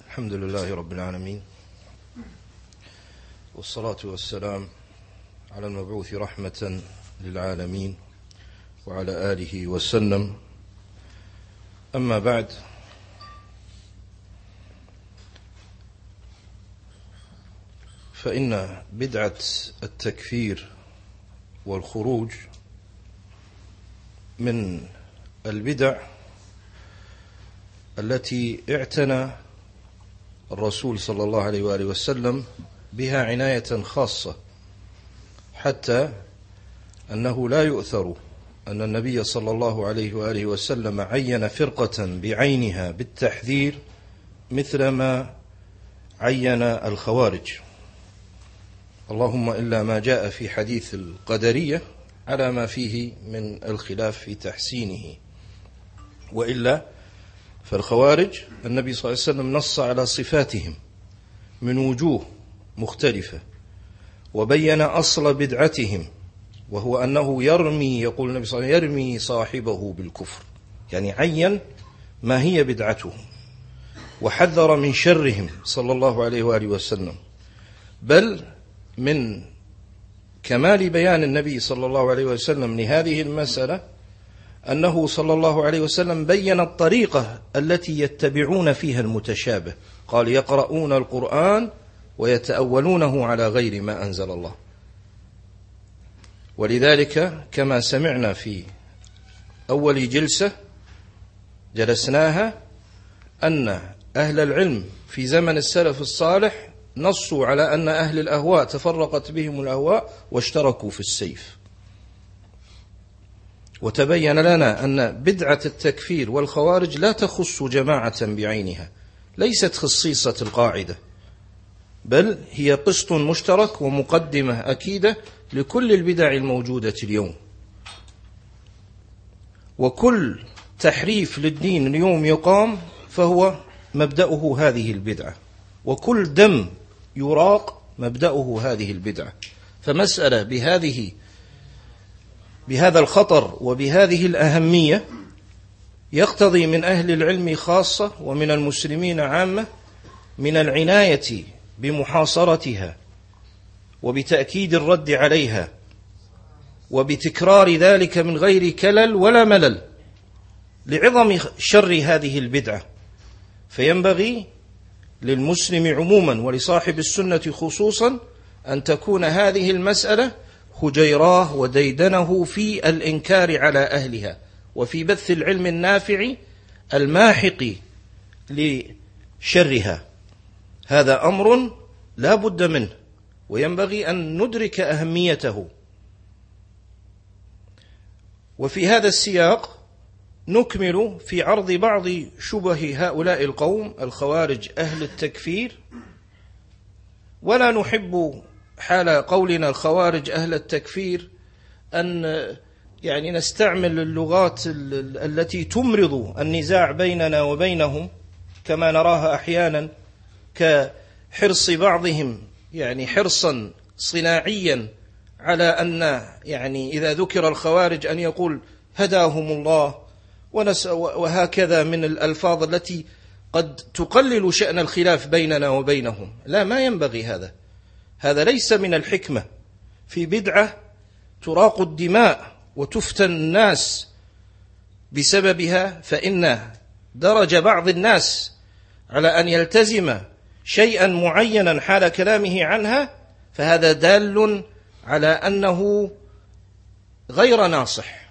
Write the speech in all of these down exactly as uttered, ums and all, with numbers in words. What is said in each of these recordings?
الحمد لله رب العالمين، والصلاة والسلام على المبعوث رحمة للعالمين وعلى آله وسلم. أما بعد، فإن بدعة التكفير والخروج من البدع التي اعتنى الرسول صلى الله عليه وآله وسلم بها عناية خاصة، حتى أنه لا يؤثر أن النبي صلى الله عليه وآله وسلم عين فرقة بعينها بالتحذير مثل ما عين الخوارج، اللهم إلا ما جاء في حديث القدرية على ما فيه من الخلاف في تحسينه، وإلا فالخوارج النبي صلى الله عليه وسلم نص على صفاتهم من وجوه مختلفة، وبين أصل بدعتهم، وهو أنه يرمي، يقول النبي صلى الله عليه وسلم، يرمي صاحبه بالكفر، يعني عين ما هي بدعته، وحذر من شرهم صلى الله عليه وآله وسلم. بل من كمال بيان النبي صلى الله عليه وسلم لهذه المسألة أنه صلى الله عليه وسلم بين الطريقة التي يتبعون فيها المتشابه، قال: يقرؤون القرآن ويتأولونه على غير ما أنزل الله. ولذلك كما سمعنا في أول جلسة جلسناها أن أهل العلم في زمن السلف الصالح نصوا على أن أهل الأهواء تفرقت بهم الأهواء واشتركوا في السيف، وتبين لنا أن بدعة التكفير والخوارج لا تخص جماعة بعينها، ليست خصيصة القاعدة، بل هي قسط مشترك ومقدمة أكيدة لكل البدع الموجودة اليوم. وكل تحريف للدين اليوم يقام فهو مبدأه هذه البدعة، وكل دم يراق مبدأه هذه البدعة. فمسألة بهذه بهذا الخطر وبهذه الأهمية يقتضي من أهل العلم خاصة ومن المسلمين عامة من العناية بمحاصرتها وبتأكيد الرد عليها وبتكرار ذلك من غير كلل ولا ملل لعظم شر هذه البدعة. فينبغي للمسلم عموما ولصاحب السنة خصوصا أن تكون هذه المسألة هجيراه وديدنه في الإنكار على أهلها، وفي بث العلم النافع الماحق لشرها. هذا أمر لا بد منه، وينبغي أن ندرك أهميته. وفي هذا السياق نكمل في عرض بعض شبه هؤلاء القوم الخوارج أهل التكفير. ولا نحب حال قولنا الخوارج أهل التكفير أن يعني نستعمل اللغات التي تمرض النزاع بيننا وبينهم، كما نراها أحيانا كحرص بعضهم يعني حرصا صناعيا على أن يعني إذا ذكر الخوارج أن يقول هداهم الله، وهكذا من الألفاظ التي قد تقلل شأن الخلاف بيننا وبينهم. لا، ما ينبغي هذا، هذا ليس من الحكمة في بدعة تراق الدماء وتفتن الناس بسببها. فإن درج بعض الناس على أن يلتزم شيئا معينا حال كلامه عنها، فهذا دال على أنه غير ناصح.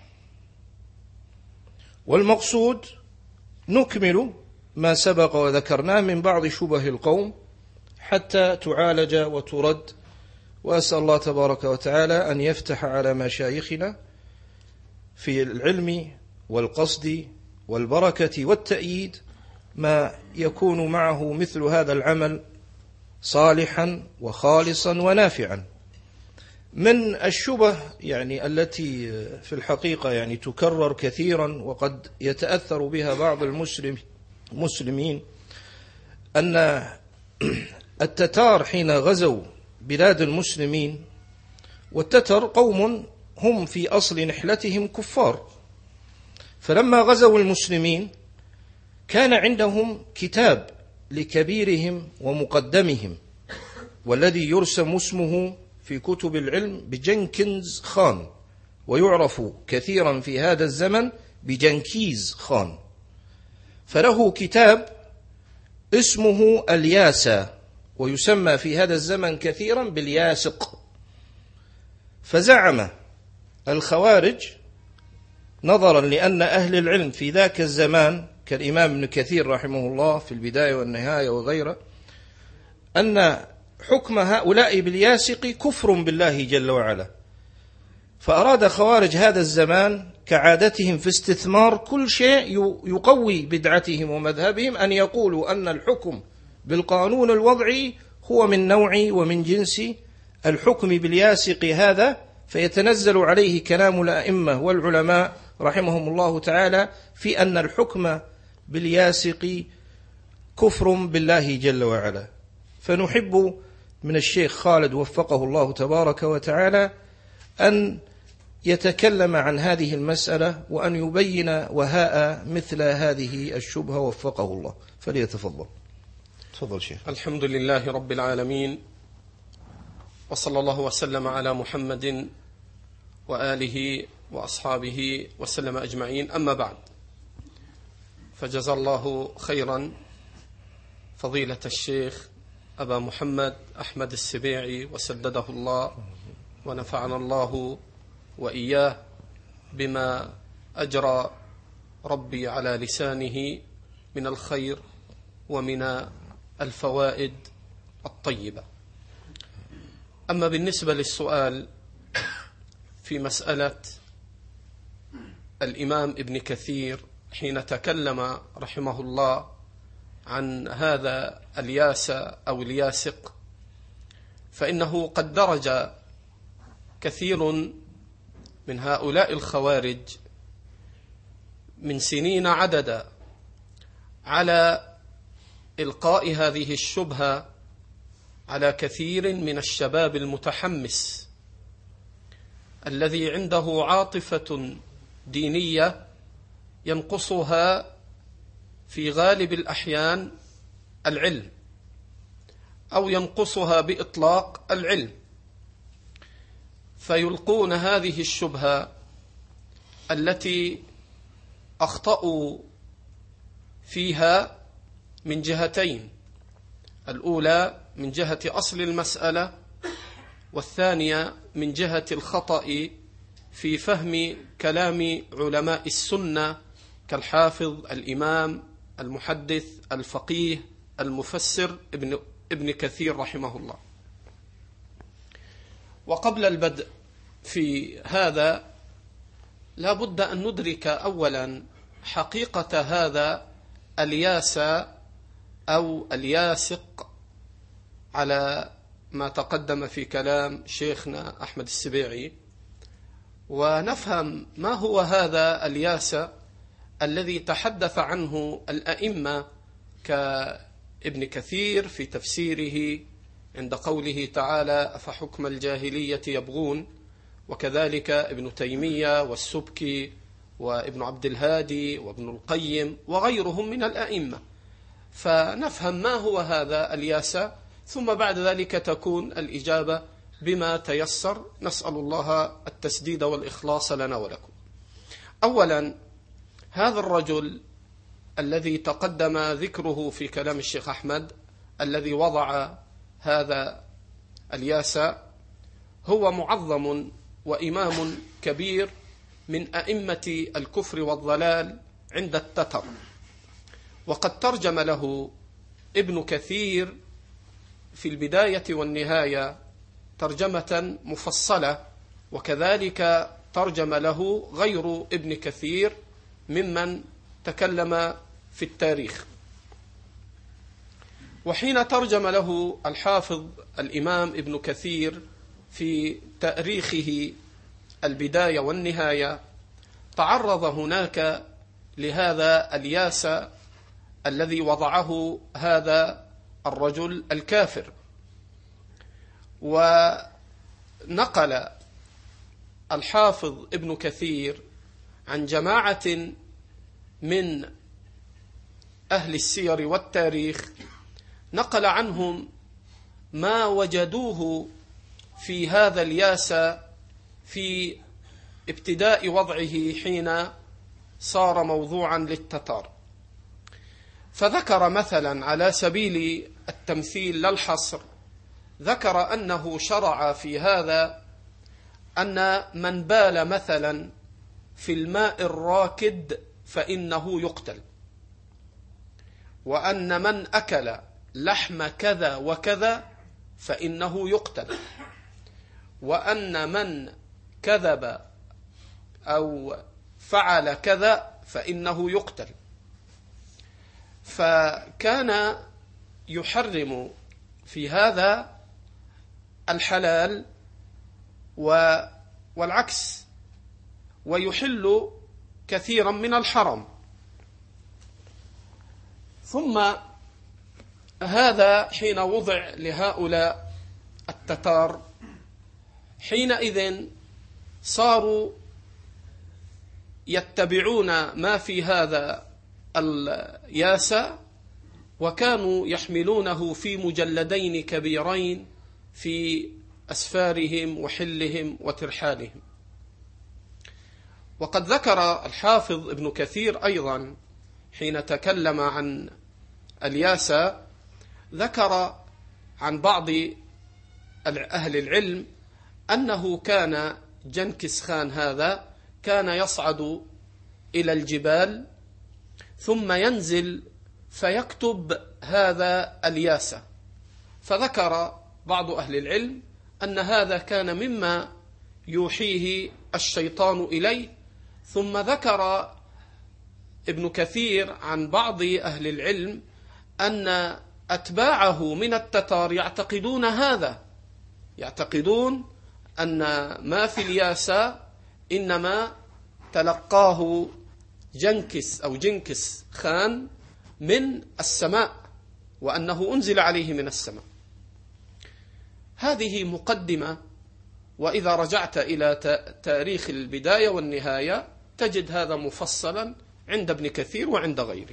والمقصود نكمل ما سبق وذكرناه من بعض شبه القوم حتى تعالج وترد. وأسأل الله تبارك وتعالى أن يفتح على مشايخنا في العلم والقصد والبركة والتأييد ما يكون معه مثل هذا العمل صالحا وخالصا ونافعا. من الشبه يعني التي في الحقيقة يعني تكرر كثيرا وقد يتأثر بها بعض المسلم المسلمين أن التتار حين غزوا بلاد المسلمين، والتتر قوم هم في أصل نحلتهم كفار، فلما غزوا المسلمين كان عندهم كتاب لكبيرهم ومقدمهم، والذي يرسم اسمه في كتب العلم بجنكنز خان، ويعرف كثيرا في هذا الزمن بجنكيز خان، فله كتاب اسمه الياسا، ويسمى في هذا الزمن كثيرا بالياسق. فزعم الخوارج نظرا لأن أهل العلم في ذاك الزمان كالإمام ابن كثير رحمه الله في البداية والنهاية وغيره، أن حكم هؤلاء بالياسق كفر بالله جل وعلا، فأراد خوارج هذا الزمان كعادتهم في استثمار كل شيء يقوي بدعتهم ومذهبهم أن يقولوا أن الحكم بالقانون الوضعي هو من نوع ومن جنس الحكم بالياسق هذا، فيتنزل عليه كلام الأئمة والعلماء رحمهم الله تعالى في أن الحكم بالياسق كفر بالله جل وعلا. فنحب من الشيخ خالد وفقه الله تبارك وتعالى أن يتكلم عن هذه المسألة وأن يبين وهاء مثل هذه الشبهة وفقه الله، فليتفضل. تفضل شيخ. الحمد لله رب العالمين، وصلى الله وسلم على محمد وآله وأصحابه وسلم أجمعين، أما بعد، فجزا الله خيرا فضيلة الشيخ أبا محمد أحمد السبيعي وسدده الله، ونفعنا الله وإياه بما أجرى ربي على لسانه من الخير ومن الفوائد الطيبة. أما بالنسبة للسؤال في مسألة الإمام ابن كثير حين تكلم رحمه الله عن هذا الياس أو الياسق، فإنه قد درج كثير من هؤلاء الخوارج من سنين عددا على إلقاء هذه الشبهة على كثير من الشباب المتحمس الذي عنده عاطفة دينية ينقصها في غالب الأحيان العلم، أو ينقصها بإطلاق العلم، فيلقون هذه الشبهة التي أخطأوا فيها من جهتين: الأولى من جهة أصل المسألة، والثانية من جهة الخطأ في فهم كلام علماء السنة كالحافظ الإمام المحدث الفقيه المفسر ابن, ابن كثير رحمه الله. وقبل البدء في هذا لا بد أن ندرك أولا حقيقة هذا الياس أو الياسق على ما تقدم في كلام شيخنا أحمد السبيعي، ونفهم ما هو هذا الياس الذي تحدث عنه الأئمة كابن كثير في تفسيره عند قوله تعالى: أفحكم الجاهلية يبغون، وكذلك ابن تيمية والسبكي وابن عبد الهادي وابن القيم وغيرهم من الأئمة. فنفهم ما هو هذا الياس، ثم بعد ذلك تكون الإجابة بما تيسر. نسأل الله التسديد والإخلاص لنا ولكم. أولا، هذا الرجل الذي تقدم ذكره في كلام الشيخ أحمد الذي وضع هذا الياس هو معظم وإمام كبير من أئمة الكفر والضلال عند التتر، وقد ترجم له ابن كثير في البداية والنهاية ترجمة مفصلة، وكذلك ترجم له غير ابن كثير ممن تكلم في التاريخ. وحين ترجم له الحافظ الإمام ابن كثير في تاريخه البداية والنهاية تعرض هناك لهذا الياس الذي وضعه هذا الرجل الكافر، ونقل الحافظ ابن كثير عن جماعة من أهل السير والتاريخ نقل عنهم ما وجدوه في هذا الياس في ابتداء وضعه حين صار موضوعا للتتار. فذكر مثلا على سبيل التمثيل لا الحصر، ذكر أنه شرع في هذا أن من بال مثلا في الماء الراكد فإنه يقتل، وأن من أكل لحم كذا وكذا فإنه يقتل، وأن من كذب أو فعل كذا فإنه يقتل. فكان يحرم في هذا الحلال والعكس، ويحل كثيرا من الحرام. ثم هذا حين وضع لهؤلاء التتار، حينئذ صاروا يتبعون ما في هذا الياس، وكانوا يحملونه في مجلدين كبيرين في أسفارهم وحلهم وترحالهم. وقد ذكر الحافظ ابن كثير أيضا حين تكلم عن الياس، ذكر عن بعض أهل العلم أنه كان جنكس خان هذا كان يصعد إلى الجبال ثم ينزل فيكتب هذا الياس. فذكر بعض أهل العلم أن هذا كان مما يوحيه الشيطان إليه. ثم ذكر ابن كثير عن بعض أهل العلم أن أتباعه من التتار يعتقدون هذا، يعتقدون أن ما في الياس إنما تلقاه جنكس أو جنكس خان من السماء، وأنه أنزل عليه من السماء. هذه مقدمة، وإذا رجعت إلى تاريخ البداية والنهاية تجد هذا مفصلا عند ابن كثير وعند غيره.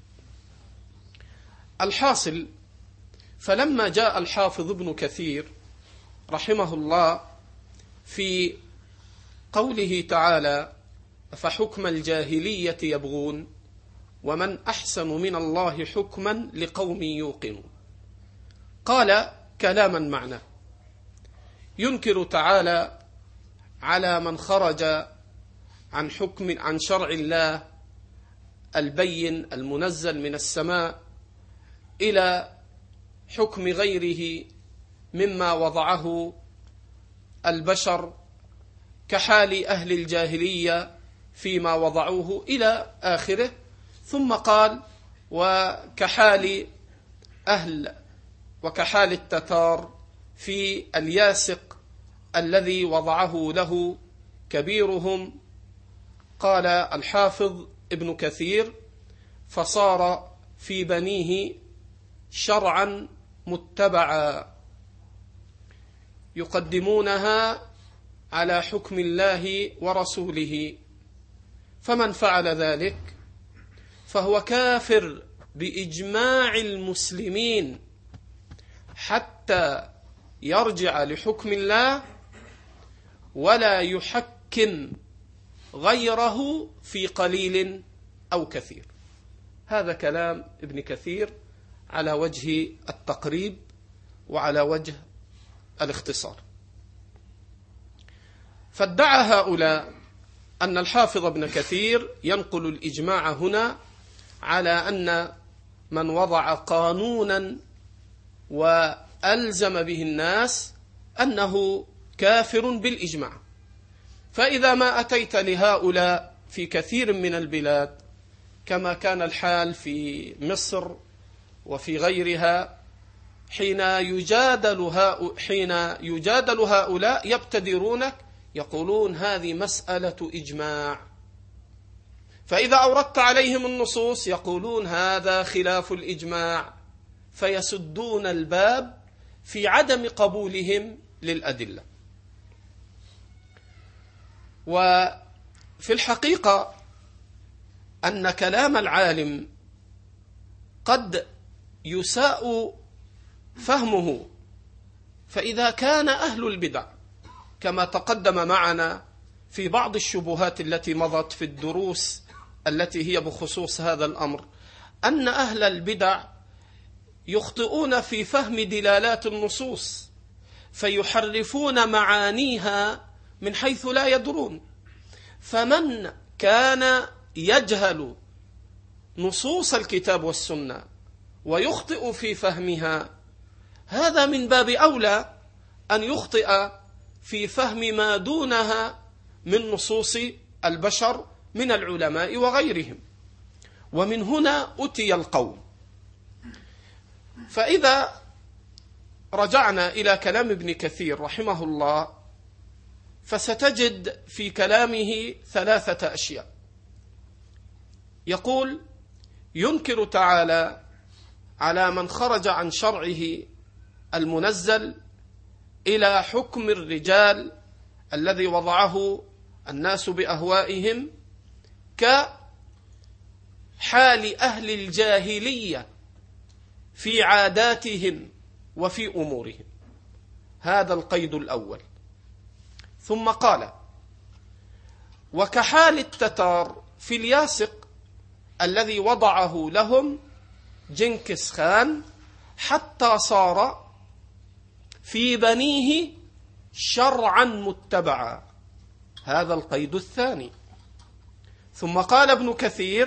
الحاصل، فلما جاء الحافظ ابن كثير رحمه الله في قوله تعالى: فحكم الجاهلية يبغون ومن أحسن من الله حكما لقوم يوقنون، قال كلاما معناه ينكر تعالى على من خرج عن حكم عن شرع الله البين المنزل من السماء إلى حكم غيره مما وضعه البشر، كحال أهل الجاهلية فيما وضعوه إلى آخره. ثم قال: وكحال أهل وكحال التتار في الياسق الذي وضعه له كبيرهم. قال الحافظ ابن كثير: فصار في بنيه شرعا متبعا يقدمونها على حكم الله ورسوله، فمن فعل ذلك فهو كافر بإجماع المسلمين حتى يرجع لحكم الله ولا يحكم غيره في قليل أو كثير. هذا كلام ابن كثير على وجه التقريب وعلى وجه الاختصار. فادعى هؤلاء أن الحافظ ابن كثير ينقل الإجماع هنا على أن من وضع قانونا وألزم به الناس أنه كافر بالإجماع. فإذا ما أتيت لهؤلاء في كثير من البلاد كما كان الحال في مصر وفي غيرها، حين يجادل هؤلاء, حين يجادل هؤلاء يبتدرونك يقولون هذه مسألة إجماع، فإذا أوردت عليهم النصوص يقولون هذا خلاف الإجماع، فيسدون الباب في عدم قبولهم للأدلة. وفي الحقيقة أن كلام العالم قد يساء فهمه. فإذا كان أهل البدع كما تقدم معنا في بعض الشبهات التي مضت في الدروس التي هي بخصوص هذا الأمر، أن أهل البدع يخطئون في فهم دلالات النصوص فيحرفون معانيها من حيث لا يدرون. فمن كان يجهل نصوص الكتاب والسنة ويخطئ في فهمها، هذا من باب أولى أن يخطئ في فهم ما دونها من نصوص البشر من العلماء وغيرهم. ومن هنا أتي القوم. فإذا رجعنا إلى كلام ابن كثير رحمه الله، فستجد في كلامه ثلاثة أشياء. يقول: ينكر تعالى على من خرج عن شرعه المنزل إلى حكم الرجال الذي وضعه الناس بأهوائهم كحال أهل الجاهلية في عاداتهم وفي أمورهم. هذا القيد الأول. ثم قال: وكحال التتار في الياسق الذي وضعه لهم جنكس خان حتى صار في بنيه شرعا متبعا. هذا القيد الثاني. ثم قال ابن كثير: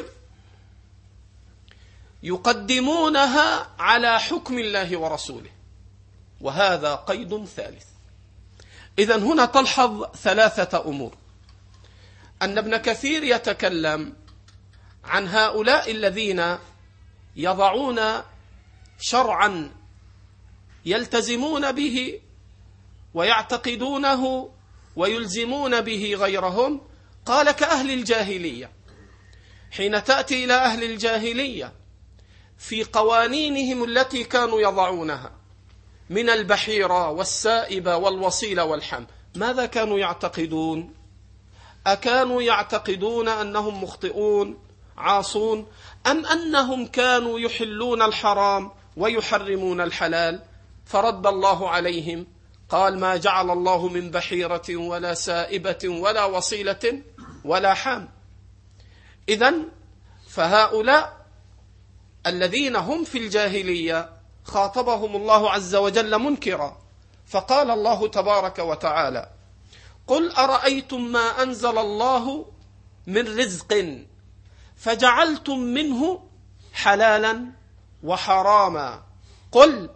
يقدمونها على حكم الله ورسوله. وهذا قيد ثالث. إذن هنا تلحظ ثلاثة أمور: أن ابن كثير يتكلم عن هؤلاء الذين يضعون شرعا يلتزمون به ويعتقدونه ويلزمون به غيرهم. قال: كأهل الجاهلية. حين تأتي إلى أهل الجاهلية في قوانينهم التي كانوا يضعونها من البحيرة والسائبة والوصيلة والحم، ماذا كانوا يعتقدون؟ أكانوا يعتقدون أنهم مخطئون عاصون، أم أنهم كانوا يحلون الحرام ويحرمون الحلال؟ فرد الله عليهم قال: ما جعل الله من بحيرة ولا سائبة ولا وصيلة ولا حام. إذن فهؤلاء الذين هم في الجاهلية خاطبهم الله عز وجل منكرا، فقال الله تبارك وتعالى: قل أرأيتم ما أنزل الله من رزق فجعلتم منه حلالا وحراما قل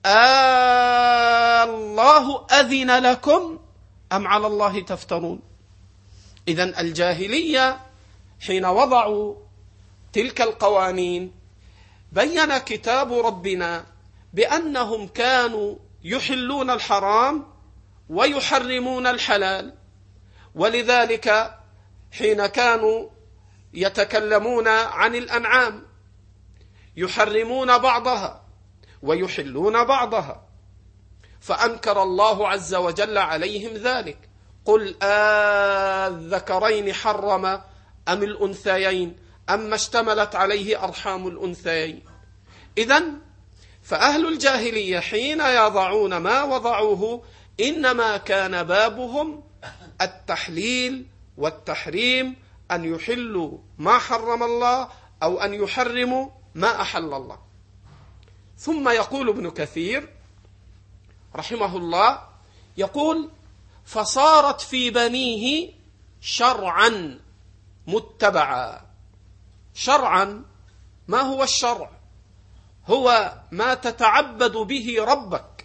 آه الله أذن لكم أم على الله تفترون. إذن الجاهلية حين وضعوا تلك القوانين بين كتاب ربنا بأنهم كانوا يحلون الحرام ويحرمون الحلال، ولذلك حين كانوا يتكلمون عن الأنعام يحرمون بعضها ويحلون بعضها، فأنكر الله عز وجل عليهم ذلك. قل آذكرين حرم أم الأنثيين أما اشتملت عليه أرحام الأنثيين. إذن فأهل الجاهلية حين يضعون ما وضعوه إنما كان بابهم التحليل والتحريم، أن يحلوا ما حرم الله أو أن يحرموا ما أحل الله. ثم يقول ابن كثير رحمه الله، يقول: فصارت في بنيه شرعا متبعا. شرعا، ما هو الشرع؟ هو ما تتعبد به ربك،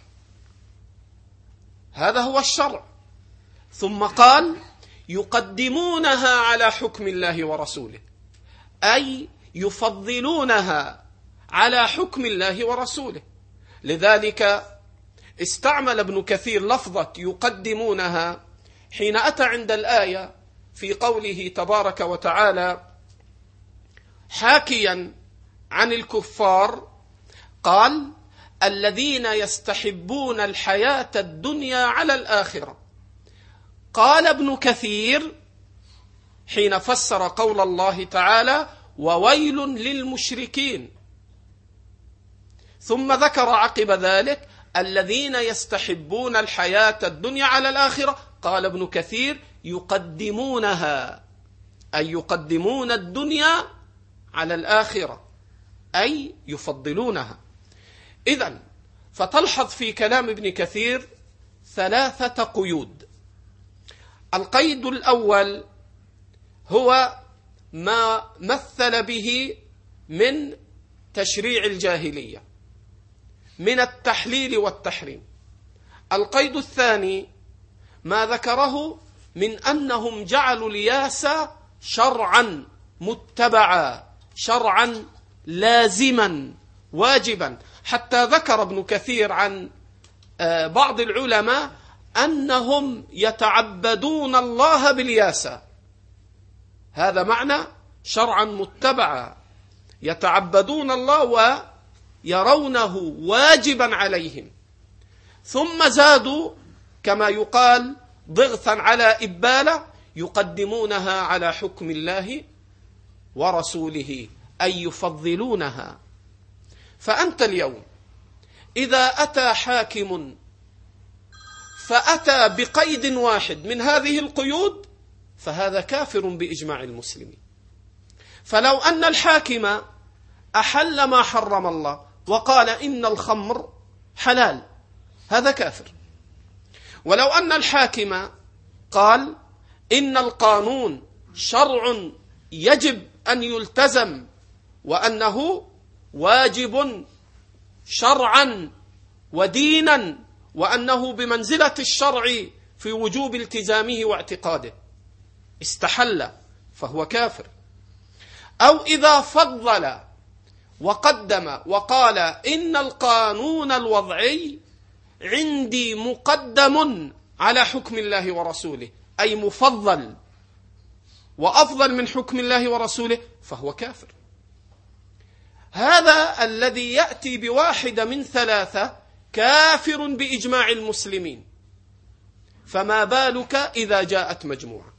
هذا هو الشرع. ثم قال: يقدمونها على حكم الله ورسوله، أي يفضلونها على حكم الله ورسوله. لذلك استعمل ابن كثير لفظة يقدمونها حين أتى عند الآية في قوله تبارك وتعالى حاكيا عن الكفار، قال: الذين يستحبون الحياة الدنيا على الآخرة. قال ابن كثير حين فسر قول الله تعالى: وويل للمشركين، ثم ذكر عقب ذلك الذين يستحبون الحياة الدنيا على الآخرة. قال ابن كثير يقدمونها، أي يقدمون الدنيا على الآخرة، أي يفضلونها. إذن فتلحظ في كلام ابن كثير ثلاثة قيود. القيد الأول هو ما مثل به من تشريع الجاهلية من التحليل والتحريم. القيد الثاني ما ذكره من أنهم جعلوا الياس شرعا متبعا، شرعا لازما واجبا، حتى ذكر ابن كثير عن بعض العلماء أنهم يتعبدون الله بالياسة. هذا معنى شرعا متبعا، يتعبدون الله ويرونه واجبا عليهم. ثم زادوا كما يقال ضغثا على إبالة، يقدمونها على حكم الله ورسوله، أي يفضلونها. فأنت اليوم إذا أتى حاكم فأتى بقيد واحد من هذه القيود فهذا كافر بإجماع المسلمين. فلو أن الحاكم أحل ما حرم الله وقال إن الخمر حلال، هذا كافر. ولو أن الحاكم قال إن القانون شرع يجب أن يلتزم وأنه واجب شرعا ودينا وأنه بمنزلة الشرع في وجوب التزامه واعتقاده، استحل فهو كافر. أو إذا فضل وقدم وقال إن القانون الوضعي عندي مقدم على حكم الله ورسوله، أي مفضل وأفضل من حكم الله ورسوله، فهو كافر. هذا الذي يأتي بواحدة من ثلاثة كافر بإجماع المسلمين، فما بالك إذا جاءت مجموعة؟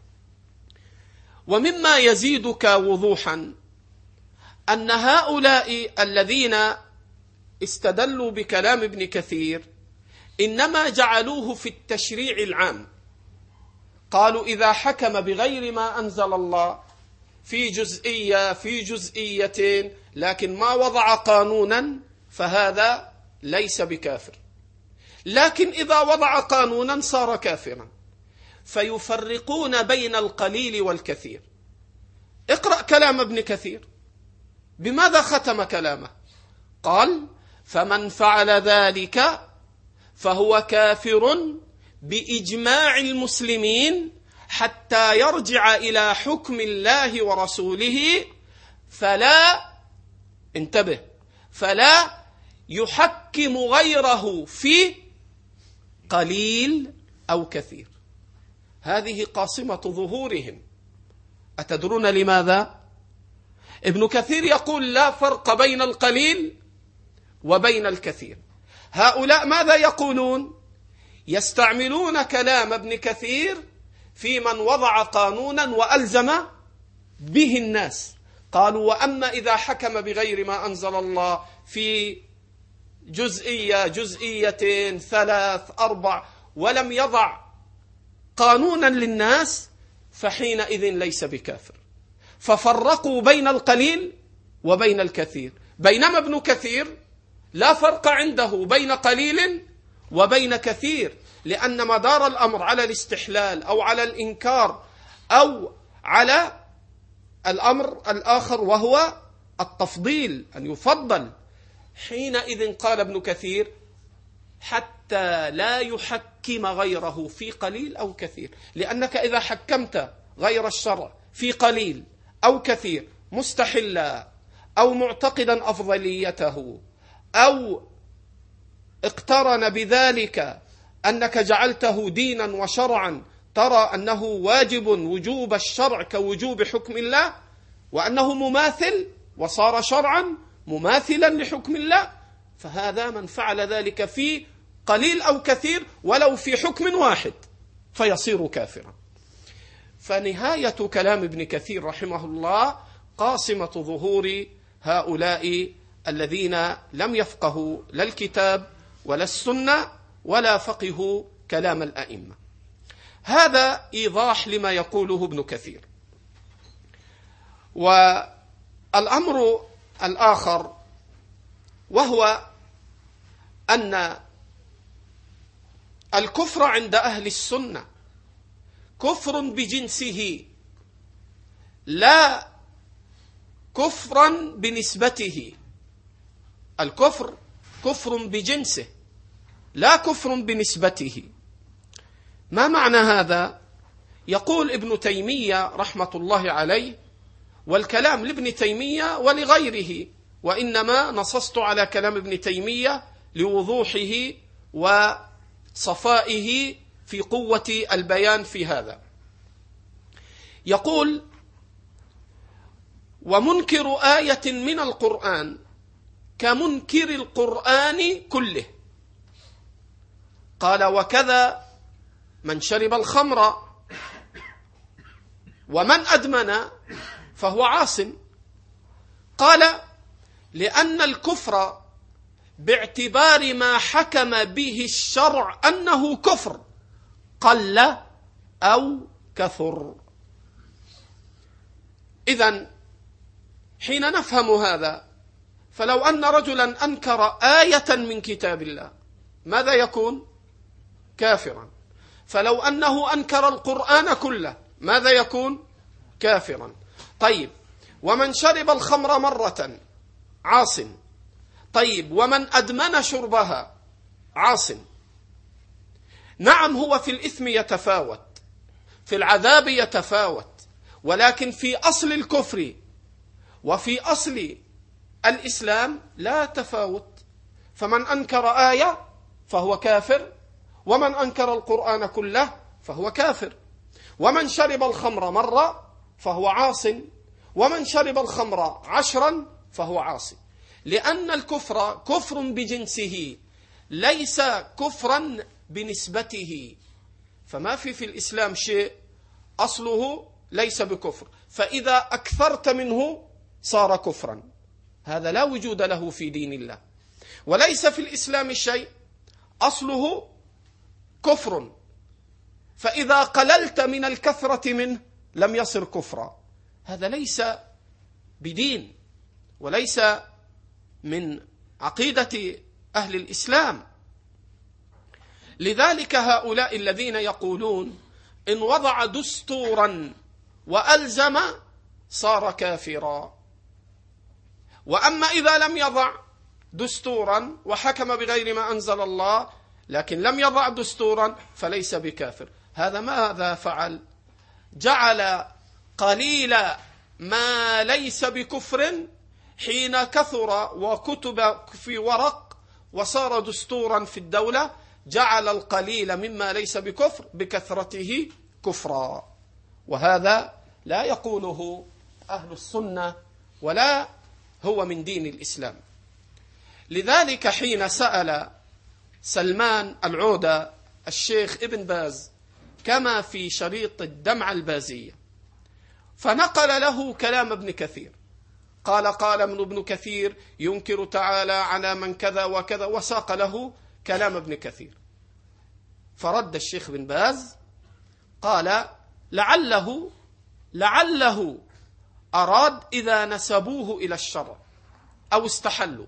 ومما يزيدك وضوحا أن هؤلاء الذين استدلوا بكلام ابن كثير إنما جعلوه في التشريع العام. قالوا إذا حكم بغير ما أنزل الله في جزئية في جزئيتين لكن ما وضع قانونا فهذا ليس بكافر، لكن إذا وضع قانونا صار كافرا. فيفرقون بين القليل والكثير. اقرأ كلام ابن كثير، بماذا ختم كلامه؟ قال فمن فعل ذلك فهو كافر بإجماع المسلمين حتى يرجع إلى حكم الله ورسوله، فلا انتبه فلا يحكم غيره في قليل أو كثير. هذه قاصمة ظهورهم. أتدرون لماذا؟ ابن كثير يقول لا فرق بين القليل وبين الكثير. هؤلاء ماذا يقولون؟ يستعملون كلام ابن كثير في من وضع قانونا وألزم به الناس. قالوا وأما إذا حكم بغير ما أنزل الله في جزئية جزئيتين ثلاث أربع ولم يضع قانونا للناس فحينئذ ليس بكافر. ففرقوا بين القليل وبين الكثير، بينما ابن كثير لا فرق عنده بين قليل وبين كثير، لأن مدار الأمر على الاستحلال أو على الإنكار أو على الأمر الآخر وهو التفضيل، أن يفضل. حينئذ قال ابن كثير حتى لا يحكم غيره في قليل أو كثير، لأنك إذا حكمت غير الشرع في قليل أو كثير مستحلا أو معتقدا أفضليته أو اقترن بذلك أنك جعلته دينا وشرعا ترى أنه واجب وجوب الشرع كوجوب حكم الله، وأنه مماثل وصار شرعا مماثلا لحكم الله، فهذا من فعل ذلك في قليل أو كثير ولو في حكم واحد فيصير كافرا. فنهاية كلام ابن كثير رحمه الله قاصمة ظهور هؤلاء الذين لم يفقهوا لا الكتاب ولا السنة ولا فقهوا كلام الأئمة. هذا إيضاح لما يقوله ابن كثير. والأمر الآخر وهو أن الكفر عند أهل السنة كفر بجنسه لا كفرا بنسبته. الكفر كفر بجنسه لا كفر بنسبته. ما معنى هذا؟ يقول ابن تيمية رحمة الله عليه، والكلام لابن تيمية ولغيره، وإنما نصصت على كلام ابن تيمية لوضوحه وصفائه في قوة البيان في هذا. يقول: ومنكر آية من القرآن كمنكر القرآن كله. قال: وكذا من شرب الخمر ومن أدمن فهو عاص. قال: لأن الكفر باعتبار ما حكم به الشرع أنه كفر قل أو كثر. إذن حين نفهم هذا، فلو أن رجلا أنكر آية من كتاب الله ماذا يكون؟ كافرا. فلو أنه أنكر القرآن كله ماذا يكون؟ كافرا. طيب، ومن شرب الخمر مرة عاص. طيب، ومن أدمن شربها عاص. نعم، هو في الإثم يتفاوت، في العذاب يتفاوت، ولكن في أصل الكفر وفي أصل الإسلام لا تفاوت. فمن أنكر آية فهو كافر، ومن أنكر القرآن كله فهو كافر. ومن شرب الخمر مرة فهو عاص، ومن شرب الخمر عشرا فهو عاص. لأن الكفر كفر بجنسه ليس كفرا بنسبته. فما في في الإسلام شيء أصله ليس بكفر، فإذا أكثرت منه صار كفرا. هذا لا وجود له في دين الله. وليس في الإسلام شيء أصله كفر، فإذا قللت من الكثرة منه لم يصر كفرا. هذا ليس بدين وليس من عقيدة أهل الإسلام. لذلك هؤلاء الذين يقولون إن وضع دستورا وألزم صار كافرا، وأما إذا لم يضع دستورا وحكم بغير ما أنزل الله لكن لم يضع دستورا فليس بكافر. هذا ماذا فعل؟ جعل قليل ما ليس بكفر حين كثر وكتب في ورق وصار دستورا في الدولة، جعل القليل مما ليس بكفر بكثرته كفرا. وهذا لا يقوله أهل السنة ولا هو من دين الإسلام. لذلك حين سأل سلمان العودة الشيخ ابن باز كما في شريط الدمعة البازية، فنقل له كلام ابن كثير، قال قال من ابن كثير ينكر تعالى على من كذا وكذا، وساق له كلام ابن كثير. فرد الشيخ ابن باز قال لعله لعله أراد إذا نسبوه إلى الشرع أو استحلوا،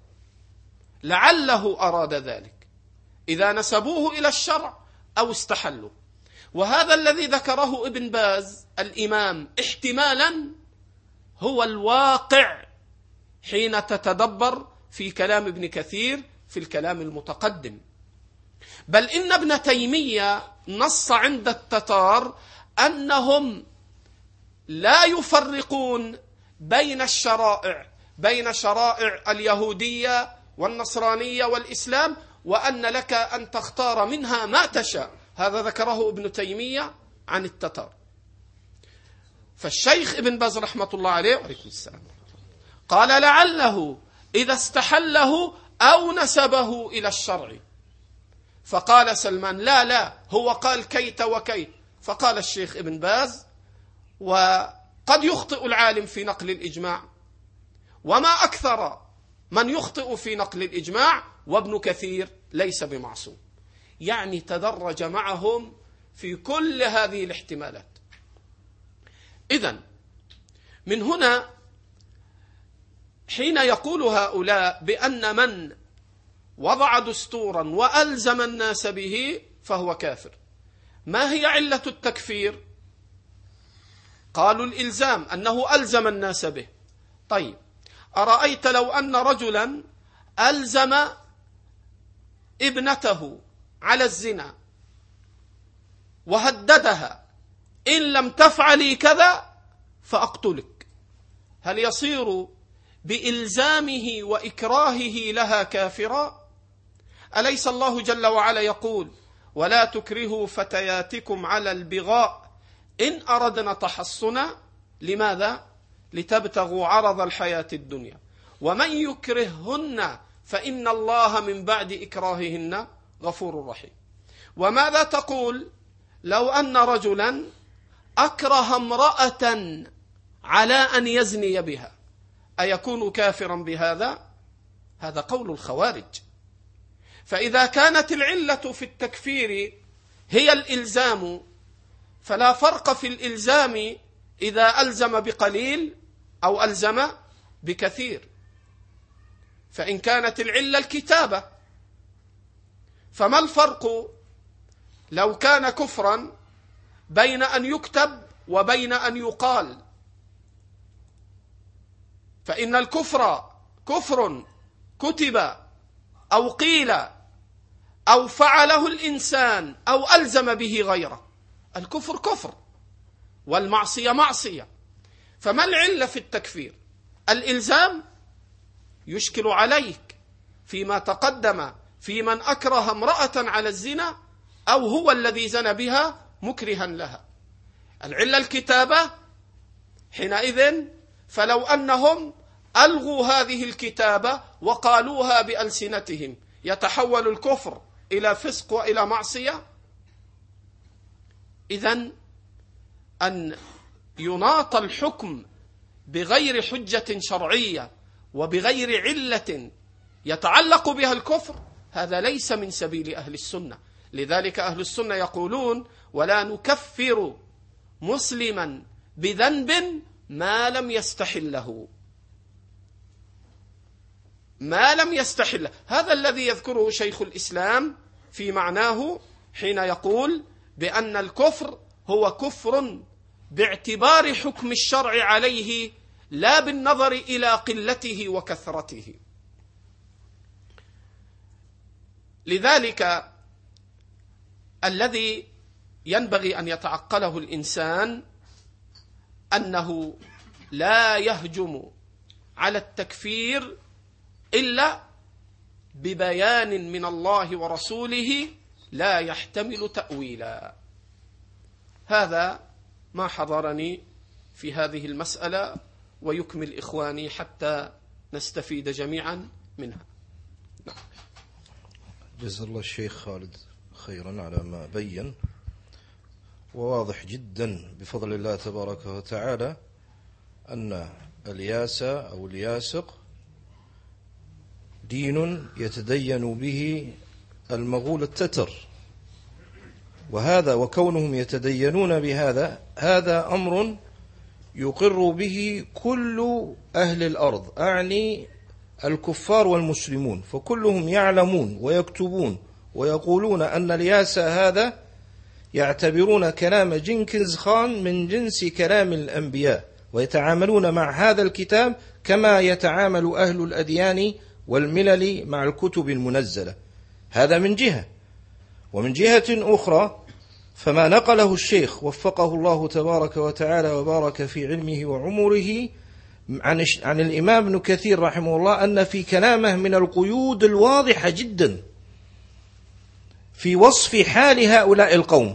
لعله أراد ذلك إذا نسبوه إلى الشرع أو استحلوا. وهذا الذي ذكره ابن باز الإمام احتمالا هو الواقع حين تتدبر في كلام ابن كثير في الكلام المتقدم. بل إن ابن تيمية نص عند التتار أنهم لا يفرقون بين الشرائع، بين شرائع اليهودية والنصرانية والإسلام، وأن لك أن تختار منها ما تشاء. هذا ذكره ابن تيمية عن التتار. فالشيخ ابن باز رحمة الله عليه عليكم السلام قال لعله إذا استحله أو نسبه إلى الشرع. فقال سلمان لا لا هو قال كيت وكيت. فقال الشيخ ابن باز وقد يخطئ العالم في نقل الإجماع، وما أكثر من يخطئ في نقل الإجماع، وابن كثير ليس بمعصوم. يعني تدرج معهم في كل هذه الاحتمالات. إذن من هنا حين يقول هؤلاء بأن من وضع دستورا وألزم الناس به فهو كافر، ما هي علة التكفير؟ قالوا الإلزام، أنه ألزم الناس به. طيب، أرأيت لو أن رجلا ألزم ابنته على الزنا وهددها إن لم تفعلي كذا فأقتلك، هل يصير بإلزامه وإكراهه لها كافرا؟ أليس الله جل وعلا يقول: ولا تكرهوا فتياتكم على البغاء إن أردنا تحصنا؟ لماذا؟ لتبتغوا عرض الحياة الدنيا، ومن يكرههن فإن الله من بعد إكراههن غفور رحيم. وماذا تقول لو أن رجلا أكره امرأة على أن يزني بها؟ أيكون كافرا بهذا؟ هذا قول الخوارج. فإذا كانت العلة في التكفير هي الإلزام، فلا فرق في الإلزام إذا ألزم بقليل أو ألزم بكثير. فإن كانت العلة الكتابة، فما الفرق لو كان كفرا بين أن يكتب وبين أن يقال؟ فإن الكفر كفر كتب أو قيل أو فعله الإنسان أو ألزم به غيره، الكفر كفر والمعصية معصية. فما العلة في التكفير؟ الإلزام يشكل عليك فيما تقدم في من أكره امرأة على الزنا أو هو الذي زنى بها مكرها لها. العلة الكتابة، حينئذ فلو أنهم ألغوا هذه الكتابة وقالوها بألسنتهم يتحول الكفر إلى فسق وإلى معصية. إذن أن يناط الحكم بغير حجة شرعية وبغير علة يتعلق بها الكفر، هذا ليس من سبيل أهل السنة. لذلك أهل السنة يقولون: ولا نكفر مسلما بذنب ما لم يستحله، ما لم يستحله. هذا الذي يذكره شيخ الإسلام في معناه حين يقول بأن الكفر هو كفر باعتبار حكم الشرع عليه لا بالنظر إلى قلته وكثرته. لذلك الذي ينبغي أن يتعقله الإنسان أنه لا يهجم على التكفير إلا ببيان من الله ورسوله لا يحتمل تأويلا. هذا ما حضرني في هذه المسألة، ويكمل إخواني حتى نستفيد جميعا منها. نعم. جزا الله الشيخ خالد خيرا على ما بين، وواضح جدا بفضل الله تبارك وتعالى أن الياس أو الياسق دين يتدين به المغول التتر، وهذا وكونهم يتدينون بهذا هذا أمر يقر به كل أهل الأرض، أعني الكفار والمسلمون، فكلهم يعلمون ويكتبون ويقولون أن الياس هذا يعتبرون كلام جنكيز خان من جنس كلام الأنبياء، ويتعاملون مع هذا الكتاب كما يتعامل أهل الأديان والملل مع الكتب المنزلة. هذا من جهة. ومن جهة أخرى فما نقله الشيخ وفقه الله تبارك وتعالى وبارك في علمه وعمره عن عن الإمام ابن كثير رحمه الله أن في كلامه من القيود الواضحة جدا في وصف حال هؤلاء القوم.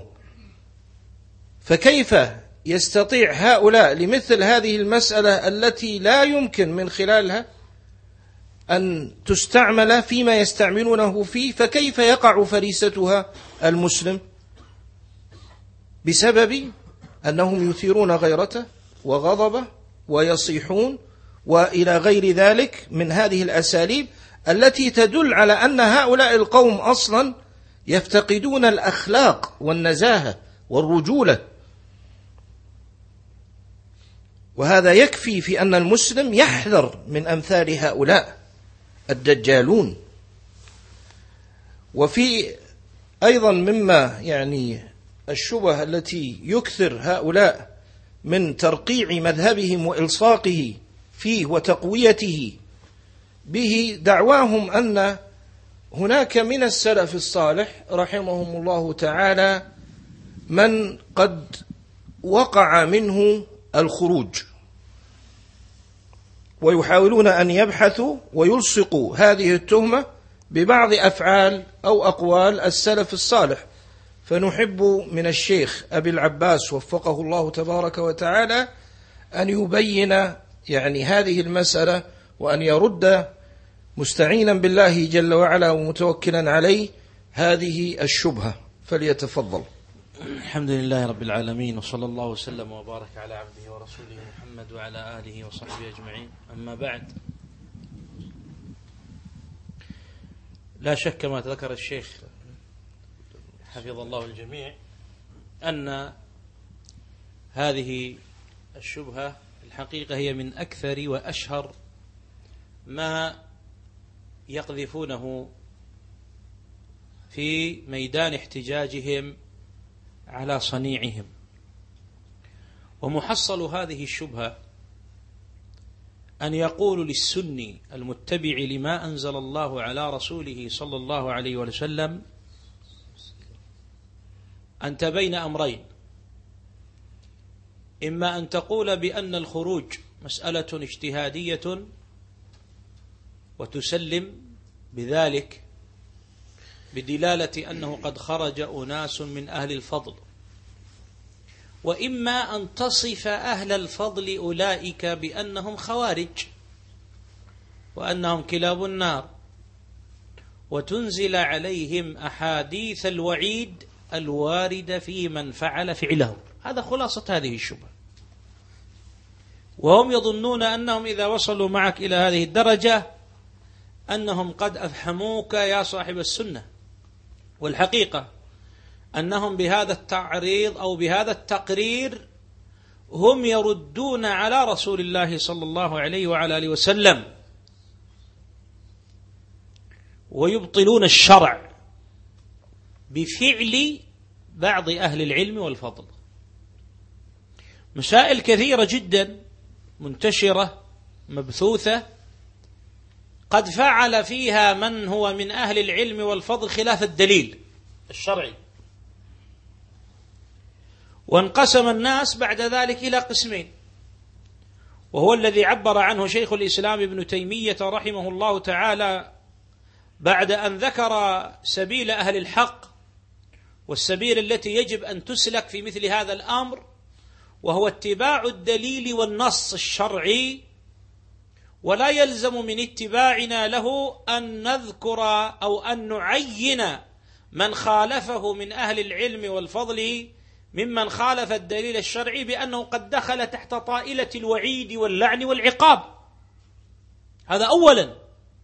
فكيف يستطيع هؤلاء لمثل هذه المسألة التي لا يمكن من خلالها أن تستعمل فيما يستعملونه فيه، فكيف يقع فريستها المسلم؟ بسبب أنهم يثيرون غيرته وغضبه ويصيحون وإلى غير ذلك من هذه الأساليب التي تدل على أن هؤلاء القوم أصلا يفتقدون الأخلاق والنزاهة والرجولة. وهذا يكفي في أن المسلم يحذر من أمثال هؤلاء الدجالون. وفي أيضا مما يعني الشبه التي يكثر هؤلاء من ترقيع مذهبهم وإلصاقه فيه وتقويته به دعواهم أن هناك من السلف الصالح رحمهم الله تعالى من قد وقع منه الخروج، ويحاولون أن يبحثوا ويلصقوا هذه التهمة ببعض أفعال أو أقوال السلف الصالح. فنحب من الشيخ أبي العباس وفقه الله تبارك وتعالى أن يبين يعني هذه المسألة، وأن يرد مستعينا بالله جل وعلا ومتوكلا عليه هذه الشبهة. فليتفضل. الحمد لله رب العالمين، وصلى الله وسلم وبارك على عبده ورسوله محمد وعلى آله وصحبه أجمعين. أما بعد، لا شك كما ذكر الشيخ حفظ الله الجميع أن هذه الشبهة الحقيقة هي من أكثر وأشهر ما يقذفونه في ميدان احتجاجهم على صنيعهم. ومحصل هذه الشبهة أن يقول للسني المتبع لما أنزل الله على رسوله صلى الله عليه وسلم: أنت بين أمرين، إما أن تقول بأن الخروج مسألة اجتهادية وتسلم بذلك بدلالة أنه قد خرج أناس من أهل الفضل، وإما أن تصف أهل الفضل أولئك بأنهم خوارج وأنهم كلاب النار، وتنزل عليهم أحاديث الوعيد الواردة في من فعل فعله. هذا خلاصة هذه الشبهة. وهم يظنون أنهم إذا وصلوا معك إلى هذه الدرجة أنهم قد أفهموك يا صاحب السنة، والحقيقة أنهم بهذا التعريض أو بهذا التقرير هم يردون على رسول الله صلى الله عليه وعلى آله وسلم، ويبطلون الشرع بفعل بعض أهل العلم والفضل. مسائل كثيرة جدا منتشرة مبثوثة قد فعل فيها من هو من أهل العلم والفضل خلاف الدليل الشرعي، وانقسم الناس بعد ذلك إلى قسمين، وهو الذي عبر عنه شيخ الإسلام ابن تيمية رحمه الله تعالى بعد أن ذكر سبيل أهل الحق والسبيل التي يجب أن تسلك في مثل هذا الأمر، وهو اتباع الدليل والنص الشرعي، ولا يلزم من اتباعنا له أن نذكر أو أن نعين من خالفه من أهل العلم والفضل ممن خالف الدليل الشرعي بأنه قد دخل تحت طائلة الوعيد واللعن والعقاب. هذا أولا.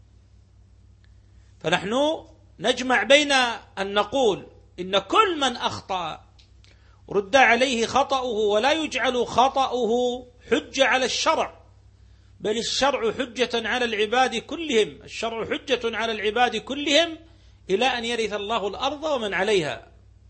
فنحن نجمع بين أن نقول إن كل من أخطأ رد عليه خطأه، ولا يجعل خطأه حجة على الشرع، بل الشرع حجة على العباد كلهم، الشرع حجة على العباد كلهم إلى أن يرث الله الأرض ومن عليها.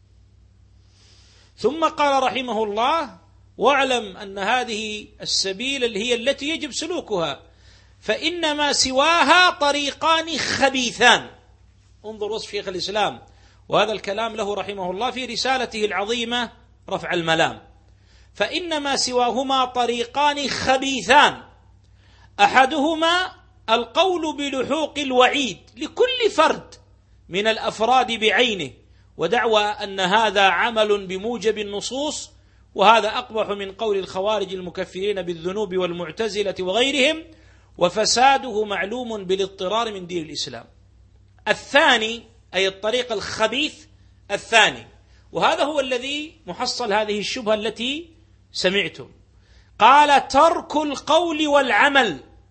ثم قال رحمه الله: واعلم أن هذه السبيل اللي هي التي يجب سلوكها، فإنما سواها طريقان خبيثان. انظر وصف شيخ الإسلام، وهذا الكلام له رحمه الله في رسالته العظيمة رفع الملام. فإنما سواهما طريقان خبيثان، أحدهما القول بلحوق الوعيد لكل فرد من الأفراد بعينه، ودعوى أن هذا عمل بموجب النصوص، وهذا أقبح من قول الخوارج المكفرين بالذنوب والمعتزلة وغيرهم، وفساده معلوم بالاضطرار من دين الإسلام. الثاني أي الطريق الخبيث الثاني، وهذا هو الذي محصل هذه الشبهة التي سمعتم، قال: ترك القول والعمل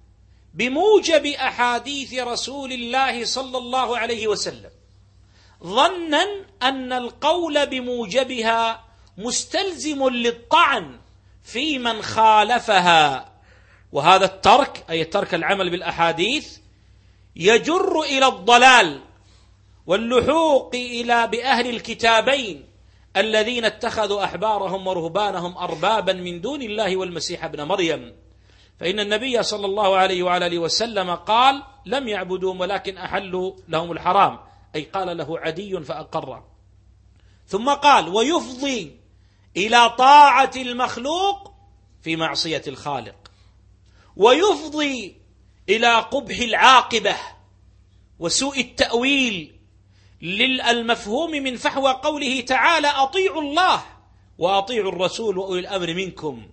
بموجب أحاديث رسول الله صلى الله عليه وسلم، ظنا أن القول بموجبها مستلزم للطعن في من خالفها، وهذا الترك أي ترك العمل بالأحاديث يجر إلى الضلال واللحوق إلى بأهل الكتابين الذين اتخذوا أحبارهم ورهبانهم أربابا من دون الله والمسيح ابن مريم. فإن النبي صلى الله عليه وعلى آله وسلم قال: لم يعبدوهم ولكن أحلوا لهم الحرام، أي قال له عدي فأقر. ثم قال: ويفضي إلى طاعة المخلوق في معصية الخالق، ويفضي إلى قبح العاقبة وسوء التأويل للمفهوم من فحوى قوله تعالى: أطيعوا الله وأطيعوا الرسول وأولي الأمر منكم.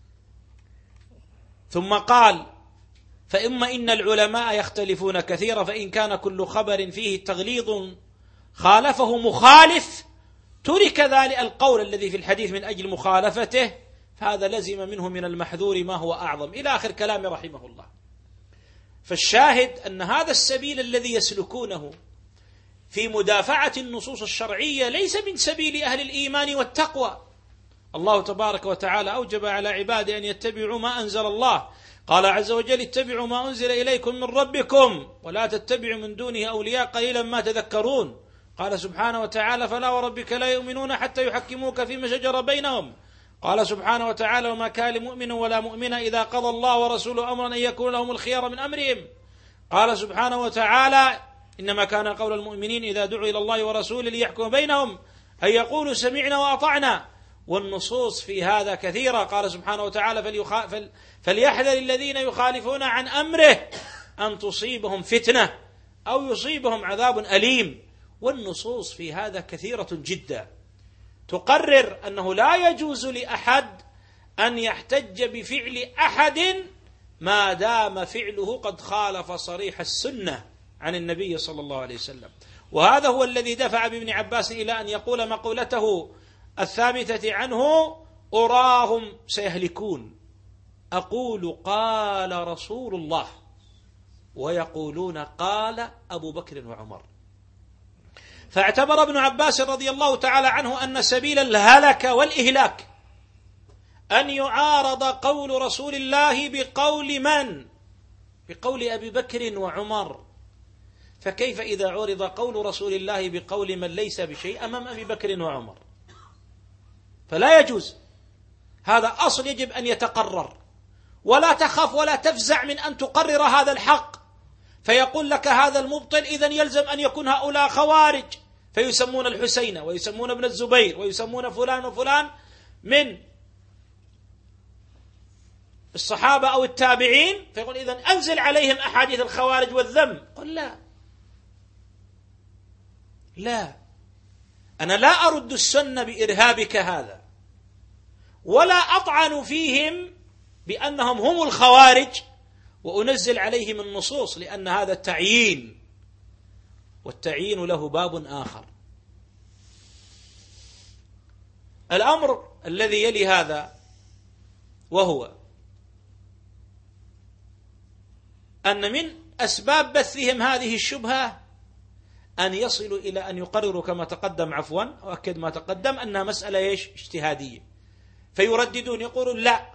ثم قال: فإما إن العلماء يختلفون كثيرا، فإن كان كل خبر فيه تغليظ خالفه مخالف ترك ذلك القول الذي في الحديث من أجل مخالفته، فهذا لزم منه من المحذور ما هو أعظم، إلى آخر كلام رحمه الله. فالشاهد أن هذا السبيل الذي يسلكونه في مدافعة النصوص الشرعية ليس من سبيل أهل الإيمان والتقوى. الله تبارك وتعالى أوجب على عباده أن يتبعوا ما أنزل الله، قال عز وجل: اتبعوا ما أنزل إليكم من ربكم ولا تتبعوا من دونه أولياء قليلا ما تذكرون. قال سبحانه وتعالى: فلا وربك لا يؤمنون حتى يحكموك فيما شجر بينهم. قال سبحانه وتعالى: وما كان لمؤمن ولا مؤمنة إذا قضى الله ورسوله أمرا أن يكون لهم الخيار من أمرهم. قال سبحانه وتعالى: إنما كان قول المؤمنين إذا دعوا إلى الله ورسوله ليحكم بينهم أن يقولوا سمعنا وأطعنا. والنصوص في هذا كثيرة. قال سبحانه وتعالى: فليخ... فل... فليحذر الذين يخالفون عن أمره أن تصيبهم فتنة أو يصيبهم عذاب أليم. والنصوص في هذا كثيرة جدا تقرر أنه لا يجوز لأحد أن يحتج بفعل أحد ما دام فعله قد خالف صريح السنة عن النبي صلى الله عليه وسلم. وهذا هو الذي دفع بابن عباس إلى أن يقول مقولته الثابتة عنه: أراهم سيهلكون، أقول قال رسول الله ويقولون قال أبو بكر وعمر. فاعتبر ابن عباس رضي الله تعالى عنه أن سبيل الهلك والإهلاك أن يعارض قول رسول الله بقول من؟ بقول أبي بكر وعمر. فكيف إذا عرض قول رسول الله بقول من ليس بشيء أمام أبي بكر وعمر؟ فلا يجوز. هذا أصل يجب أن يتقرر، ولا تخاف ولا تفزع من أن تقرر هذا الحق. فيقول لك هذا المبطل إذن يلزم أن يكون هؤلاء خوارج، فيسمون الحسين ويسمون ابن الزبير ويسمون فلان وفلان من الصحابة أو التابعين، فيقول إذن أنزل عليهم أحاديث الخوارج والذم. قل لا لا، أنا لا أرد السنة بإرهابك هذا، ولا أطعن فيهم بأنهم هم الخوارج وأنزل عليهم النصوص، لأن هذا تعيين، والتعيين له باب آخر. الأمر الذي يلي هذا وهو أن من أسباب بثهم هذه الشبهة أن يصلوا إلى أن يقرروا كما تقدم، عفوا أؤكد ما تقدم، أنها مسألة إيش؟ اجتهادية. فيرددون يقولون لا،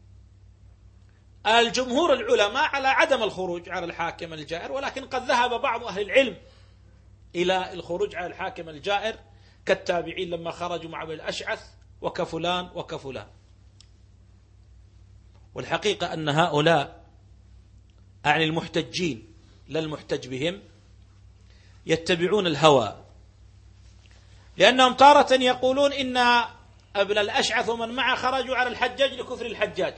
الجمهور العلماء على عدم الخروج على الحاكم الجائر، ولكن قد ذهب بعض أهل العلم إلى الخروج على الحاكم الجائر كالتابعين لما خرجوا مع الأشعث وكفلان وكفلان. والحقيقة أن هؤلاء أعني المحتجين لا المحتج بهم يتبعون الهوى، لأنهم تارة يقولون إن ابن الأشعث ومن معه خرجوا على الحجاج لكفر الحجاج،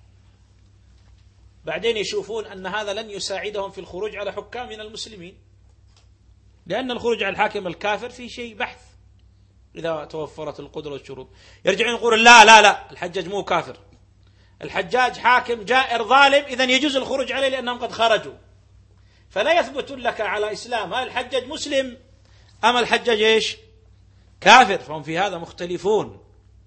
بعدين يشوفون أن هذا لن يساعدهم في الخروج على حكام من المسلمين، لأن الخروج على الحاكم الكافر في شيء بحث إذا توفرت القدرة والشروط. يرجعون يقولون لا لا لا، الحجاج مو كافر، الحجاج حاكم جائر ظالم، إذن يجوز الخروج عليه لأنهم قد خرجوا. فلا يثبتون لك على إسلام هل الحجاج مسلم أم الحجاج إيش؟ كافر. فهم في هذا مختلفون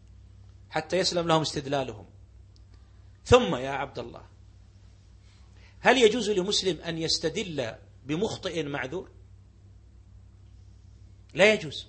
حتى يسلم لهم استدلالهم. ثم يا عبد الله، هل يجوز لمسلم أن يستدل بمخطئ معذور؟ لا يجوز.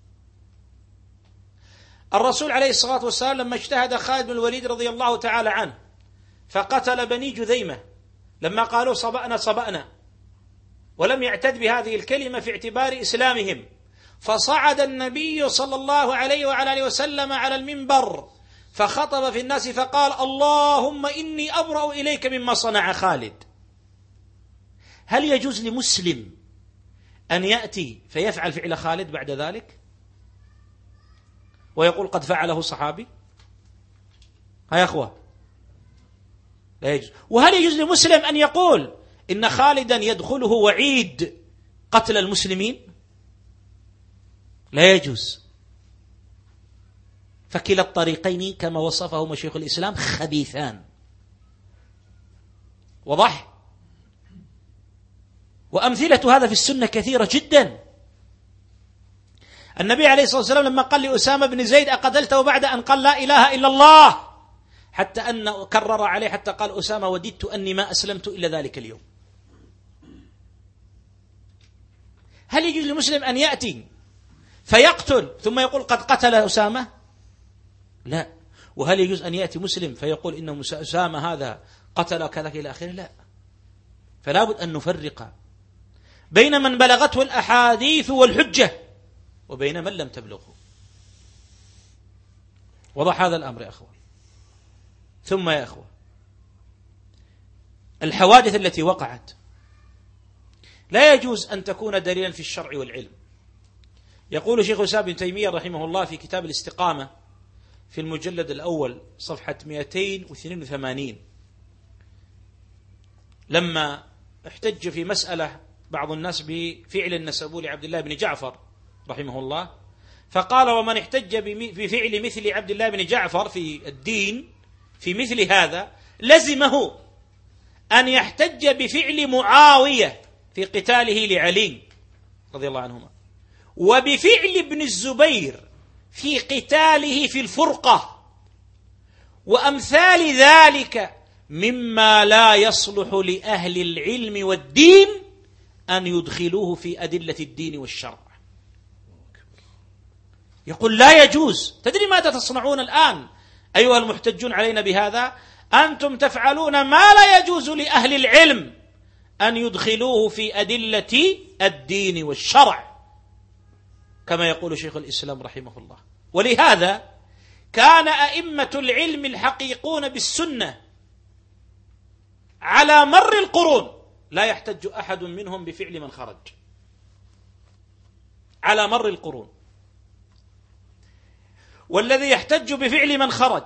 الرسول عليه الصلاة والسلام لما اجتهد خالد بن الوليد رضي الله تعالى عنه فقتل بني جذيمة لما قالوا صبأنا صبأنا، ولم يعتد بهذه الكلمة في اعتبار إسلامهم، فصعد النبي صلى الله عليه وعلى آله وسلم على المنبر فخطب في الناس فقال: اللهم إني أبرأ إليك مما صنع خالد. هل يجوز لمسلم أن يأتي فيفعل فعل خالد بعد ذلك ويقول قد فعله صحابي؟ ها يا أخوة، لا يجوز. وهل يجوز لمسلم أن يقول إن خالدا يدخله وعيد قتل المسلمين؟ لا يجوز. فكلا الطريقين كما وصفهما شيخ الإسلام خبيثان. وضح. وأمثلة هذا في السنة كثيرة جدا. النبي عليه الصلاة والسلام لما قال لأسامة بن زيد: أقتلته بعد أن قال لا إله إلا الله، حتى أن كرر عليه حتى قال أسامة: وددت أني ما أسلمت إلا ذلك اليوم. هل يجوز للمسلم أن يأتي فيقتل ثم يقول قد قتل أسامة؟ لا. وهل يجوز أن يأتي مسلم فيقول إن أسامة هذا قتل كذا إلى آخره؟ لا. فلا بد أن نفرق بين من بلغته الأحاديث والحجة وبين من لم تبلغه. وضح هذا الأمر يا أخوة. ثم يا أخوة، الحوادث التي وقعت لا يجوز أن تكون دليلا في الشرع والعلم. يقول شيخ الإسلام ابن تيمية رحمه الله في كتاب الاستقامة في المجلد الأول صفحة مئتين واثنين وثمانين لما احتج في مسألة بعض الناس بفعل نسبوه لعبد الله بن جعفر رحمه الله، فقال: ومن احتج بفعل مثل عبد الله بن جعفر في الدين في مثل هذا لزمه أن يحتج بفعل معاوية في قتاله لعلي رضي الله عنهما، وبفعل ابن الزبير في قتاله في الفرقة، وأمثال ذلك مما لا يصلح لأهل العلم والدين أن يدخلوه في أدلة الدين والشرع. يقول لا يجوز. تدري ماذا تصنعون الآن أيها المحتجون علينا بهذا؟ أنتم تفعلون ما لا يجوز لأهل العلم أن يدخلوه في أدلة الدين والشرع، كما يقول شيخ الإسلام رحمه الله. ولهذا كان أئمة العلم الحقيقون بالسنة على مر القرون لا يحتج أحد منهم بفعل من خرج على مر القرون، والذي يحتج بفعل من خرج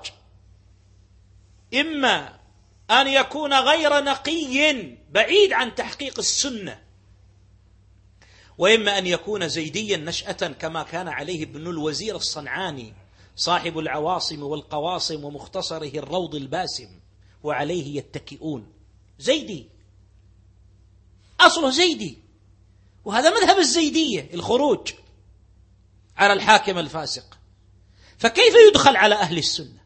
إما أن يكون غير نقي بعيد عن تحقيق السنة، وإما أن يكون زيديا نشأة كما كان عليه ابن الوزير الصنعاني صاحب العواصم والقواصم ومختصره الروض الباسم وعليه يتكئون. زيدي، أصله زيدي، وهذا مذهب الزيدية الخروج على الحاكم الفاسق. فكيف يدخل على أهل السنة؟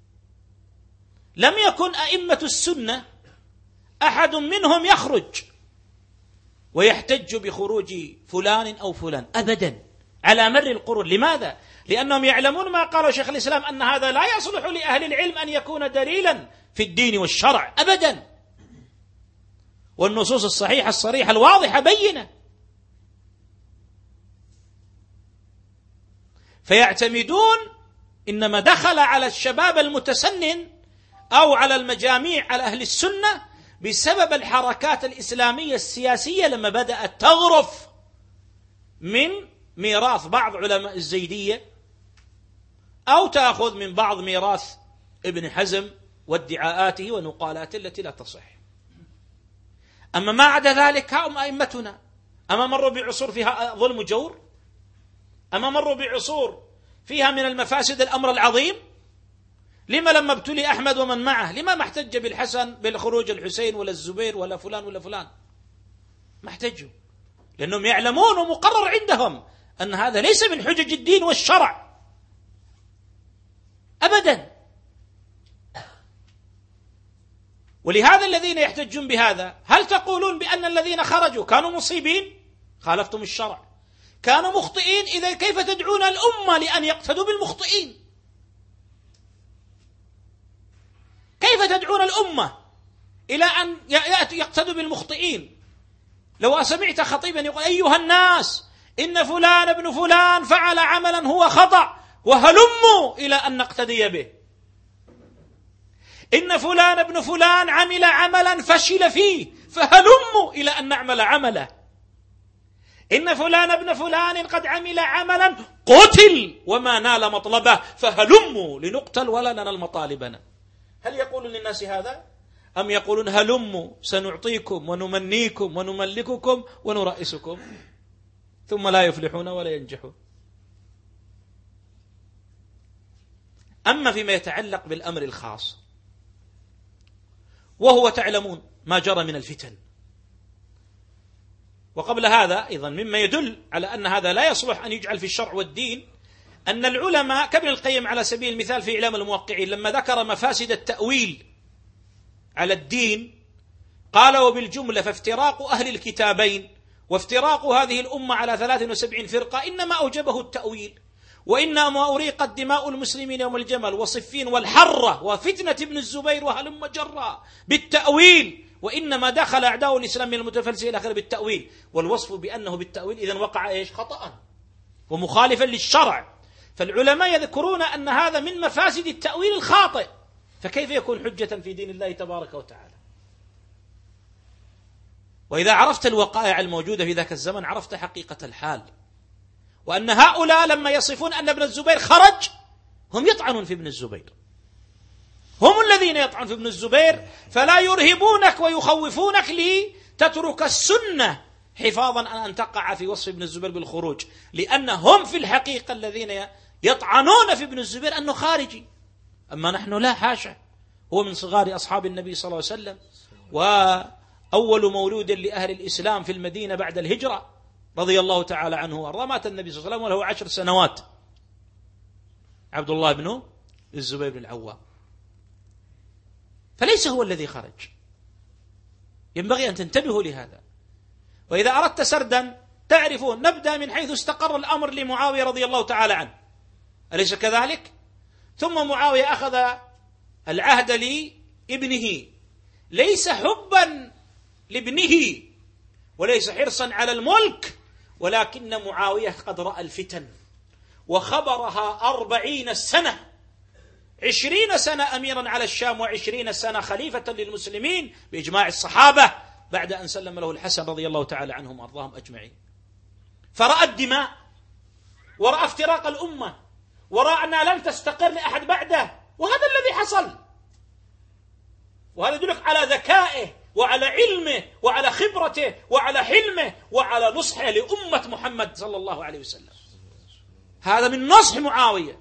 لم يكن أئمة السنة أحد منهم يخرج ويحتج بخروج فلان أو فلان أبدا على مر القرون. لماذا؟ لأنهم يعلمون ما قال شيخ الإسلام أن هذا لا يصلح لأهل العلم أن يكون دليلا في الدين والشرع أبدا، والنصوص الصحيحة الصريحة الواضحة بينة. فيعتمدون إنما دخل على الشباب المتسنن أو على المجاميع على أهل السنة بسبب الحركات الإسلامية السياسية لما بدأت تغرف من ميراث بعض علماء الزيدية أو تأخذ من بعض ميراث ابن حزم وادعاءاته ونقالاته التي لا تصح. أما ما عدا ذلك هم أئمتنا. أما مروا بعصور فيها ظلم وجور؟ أما مروا بعصور فيها من المفاسد الأمر العظيم؟ لما لما ابتلي أحمد ومن معه لما ما احتج بالحسن بالخروج الحسين ولا الزبير ولا فلان ولا فلان؟ ما احتجوا، لأنهم يعلمون ومقرر عندهم أن هذا ليس من حجج الدين والشرع أبدا. ولهذا الذين يحتجون بهذا، هل تقولون بأن الذين خرجوا كانوا مصيبين؟ خالفتم الشرع. كانوا مخطئين، إذا كيف تدعون الأمة لأن يقتدوا بالمخطئين؟ كيف تدعون الأمة إلى أن يقتدوا بالمخطئين؟ لو سمعت خطيبا يقول أيها الناس إن فلان ابن فلان فعل عملا هو خطأ وهلموا إلى أن نقتدي به، إن فلان ابن فلان عمل عملا فشل فيه فهلموا إلى أن نعمل عمله، إن فلان ابن فلان قد عمل عملا قتل وما نال مطلبه فهلموا لنقتل ولا لنا المطالبنا. هل يقول للناس هذا؟ أم يقولون هلموا سنعطيكم ونمنيكم ونملككم ونرئسكم، ثم لا يفلحون ولا ينجحون. أما فيما يتعلق بالأمر الخاص، وهو تعلمون ما جرى من الفتن، وقبل هذا أيضا مما يدل على أن هذا لا يصلح أن يجعل في الشرع والدين، أن العلماء كابن القيم على سبيل المثال في إعلام الموقعين لما ذكر مفاسد التأويل على الدين قال وبالجملة فافتراق أهل الكتابين وافتراق هذه الأمة على ثلاث وسبعين فرقة إنما أوجبه التأويل، وإنما أريقت دماء المسلمين يوم الجمل وصفين والحرة وفتنة ابن الزبير وهلم جرا بالتأويل، وإنما دخل أعداء الإسلام من المتفلسفة إلى آخره بالتأويل، والوصف بأنه بالتأويل إذن وقع إيش؟ خطأ ومخالفا للشرع. فالعلماء يذكرون أن هذا من مفاسد التأويل الخاطئ، فكيف يكون حجة في دين الله تبارك وتعالى؟ وإذا عرفت الوقائع الموجودة في ذاك الزمن عرفت حقيقة الحال، وأن هؤلاء لما يصفون أن ابن الزبير خرج هم يطعنون في ابن الزبير، هم الذين يطعنون في ابن الزبير، فلا يرهبونك ويخوفونك لتترك السنة حفاظا عن أن تقع في وصف ابن الزبير بالخروج، لأنهم في الحقيقة الذين يطعنون في ابن الزبير أنه خارجي، أما نحن لا، حاشا، هو من صغار أصحاب النبي صلى الله عليه وسلم، وأول مولود لأهل الإسلام في المدينة بعد الهجرة رضي الله تعالى عنه وارضاه، مات النبي صلى الله عليه وسلم وله عشر سنوات، عبد الله بن الزبير بن العوام، فليس هو الذي خرج. ينبغي أن تنتبهوا لهذا. وإذا أردت سردا تعرفون نبدأ من حيث استقر الأمر لمعاوية رضي الله تعالى عنه، أليس كذلك؟ ثم معاوية أخذ العهد لابنه، ليس حبا لابنه وليس حرصا على الملك، ولكن معاوية قد رأى الفتن وخبرها أربعين سنة، عشرين سنة أميرا على الشام وعشرين سنة خليفة للمسلمين بإجماع الصحابة بعد أن سلم له الحسن رضي الله تعالى عنهم وأرضاهم أجمعين، فرأى الدماء ورأى افتراق الأمة ورأى أنها لن تستقر لأحد بعده، وهذا الذي حصل، وهذا يدلك على ذكائه وعلى علمه وعلى خبرته وعلى حلمه وعلى نصحه لأمة محمد صلى الله عليه وسلم. هذا من نصح معاوية،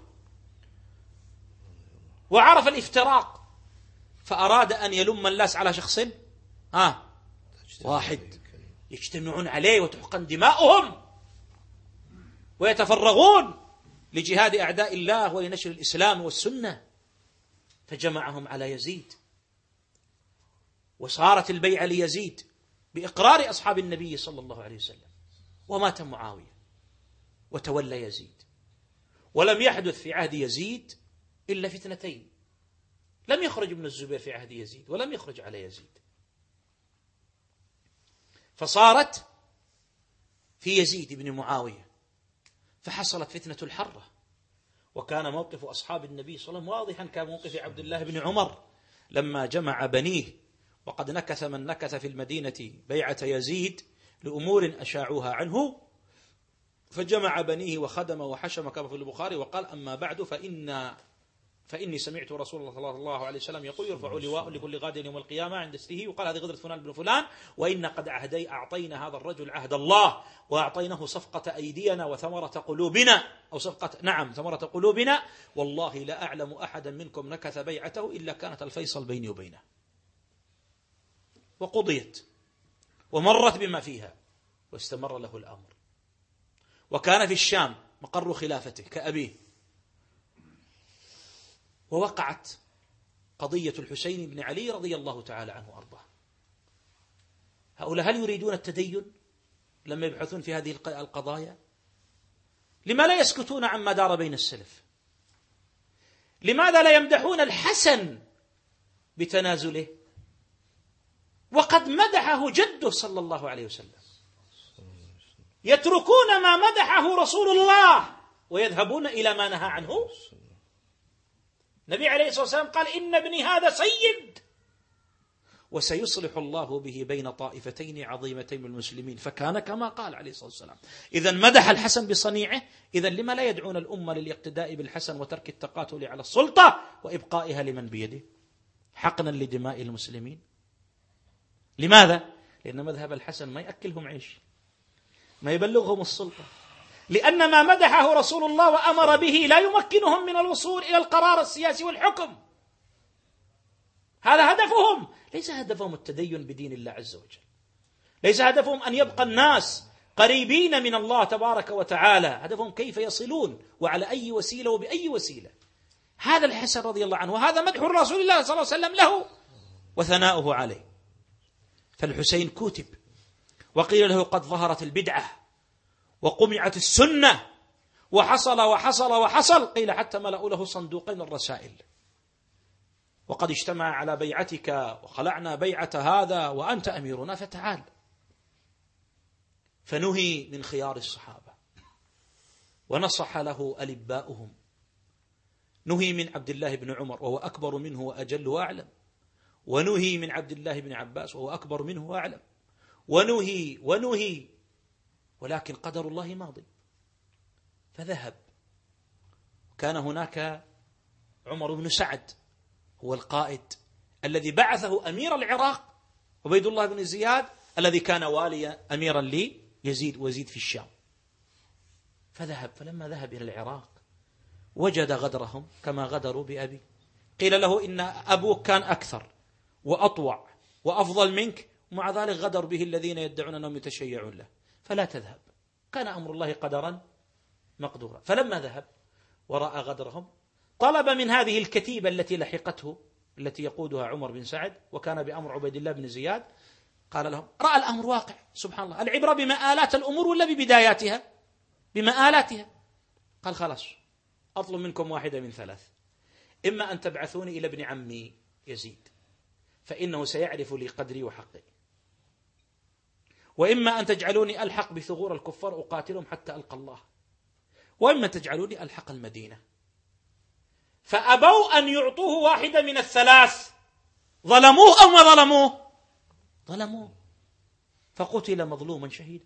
وعرف الافتراق فأراد أن يلم الناس على شخص آه واحد يجتمعون عليه وتحقن دماؤهم ويتفرغون لجهاد أعداء الله ولنشر الإسلام والسنة، فجمعهم على يزيد، وصارت البيعة ليزيد بإقرار أصحاب النبي صلى الله عليه وسلم، ومات معاوية وتولى يزيد، ولم يحدث في عهد يزيد إلا فتنتين، لم يخرج ابن الزبير في عهد يزيد ولم يخرج على يزيد، فصارت في يزيد بن معاوية، فحصلت فتنة الحرة، وكان موقف أصحاب النبي صلى الله عليه وسلم واضحا كموقف عبد الله بن عمر لما جمع بنيه، وقد نكث من نكث في المدينة بيعة يزيد لأمور أشاعوها عنه، فجمع بنيه وخدم وحشم كما في البخاري، وقال أما بعد فإن فإني سمعت رسول الله صلى الله عليه وسلم يقول يرفع لواء لكل غاد يوم القيامة عند استه، وقال هذه غدرة فلان بن فلان، وإن قد عهدي أعطينا هذا الرجل عهد الله وأعطيناه صفقة أيدينا وثمرة قلوبنا، أو صفقة نعم ثمرة قلوبنا، والله لا أعلم أحدا منكم نكث بيعته إلا كانت الفيصل بيني وبينه، وقضيت ومرت بما فيها واستمر له الأمر، وكان في الشام مقر خلافته كأبيه، ووقعت قضية الحسين بن علي رضي الله تعالى عنه وأرضاه. هؤلاء هل يريدون التدين لما يبحثون في هذه القضايا؟ لما لا يسكتون عما دار بين السلف؟ لماذا لا يمدحون الحسن بتنازله وقد مدحه جده صلى الله عليه وسلم؟ يتركون ما مدحه رسول الله ويذهبون إلى ما نهى عنه. النبي عليه الصلاة والسلام قال: إن ابني هذا سيد وسيصلح الله به بين طائفتين عظيمتين من المسلمين، فكان كما قال عليه الصلاة والسلام. إذن مدح الحسن بصنيعه، إذن لما لا يدعون الأمة للاقتداء بالحسن وترك التقاتل على السلطة وإبقائها لمن بيده حقنا لدماء المسلمين؟ لماذا؟ لأن مذهب الحسن ما يأكلهم عيش، ما يبلغهم السلطة، لأن ما مدحه رسول الله وأمر به لا يمكنهم من الوصول إلى القرار السياسي والحكم. هذا هدفهم، ليس هدفهم التدين بدين الله عز وجل، ليس هدفهم أن يبقى الناس قريبين من الله تبارك وتعالى، هدفهم كيف يصلون وعلى أي وسيلة وبأي وسيلة. هذا الحسن رضي الله عنه، وهذا مدح رسول الله صلى الله عليه وسلم له وثناؤه عليه. فالحسين كتب وقيل له قد ظهرت البدعة وقمعت السنة وحصل وحصل وحصل، قيل حتى ملأوا له صندوقين الرسائل، وقد اجتمع على بيعتك وخلعنا بيعة هذا وأنت أميرنا فتعال. فنهي من خيار الصحابة ونصح له ألباؤهم، نهي من عبد الله بن عمر وهو أكبر منه وأجل وأعلم، ونهي من عبد الله بن عباس وهو أكبر منه وأعلم، ونهي ونهي ولكن قدر الله ماضي. فذهب. كان هناك عمر بن سعد هو القائد الذي بعثه أمير العراق، عبيد الله بن زياد الذي كان واليا أميرا ليزيد وزيد في الشام. فذهب، فلما ذهب إلى العراق وجد غدرهم كما غدروا بأبي. قيل له إن أبوك كان أكثر وأطوع وأفضل منك، ومع ذلك غدر به الذين يدعون أنهم يتشيعون له، فلا تذهب، كان أمر الله قدرا مقدورا. فلما ذهب ورأى غدرهم طلب من هذه الكتيبة التي لحقته التي يقودها عمر بن سعد وكان بأمر عبيد الله بن زياد، قال لهم: رأى الأمر واقع، سبحان الله، العبرة بمآلات الأمور ولا ببداياتها؟ بمآلاتها. قال: خلاص، أطلب منكم واحدة من ثلاث، إما أن تبعثوني إلى ابن عمي يزيد فإنه سيعرف لي قدري وحقي، وإما أن تجعلوني ألحق بثغور الكفار أقاتلهم حتى ألقى الله، وإما تجعلوني ألحق المدينة. فأبوا أن يعطوه واحدة من الثلاث، ظلموه أو ما ظلموه؟ ظلموه، فقتل مظلوما شهيدا.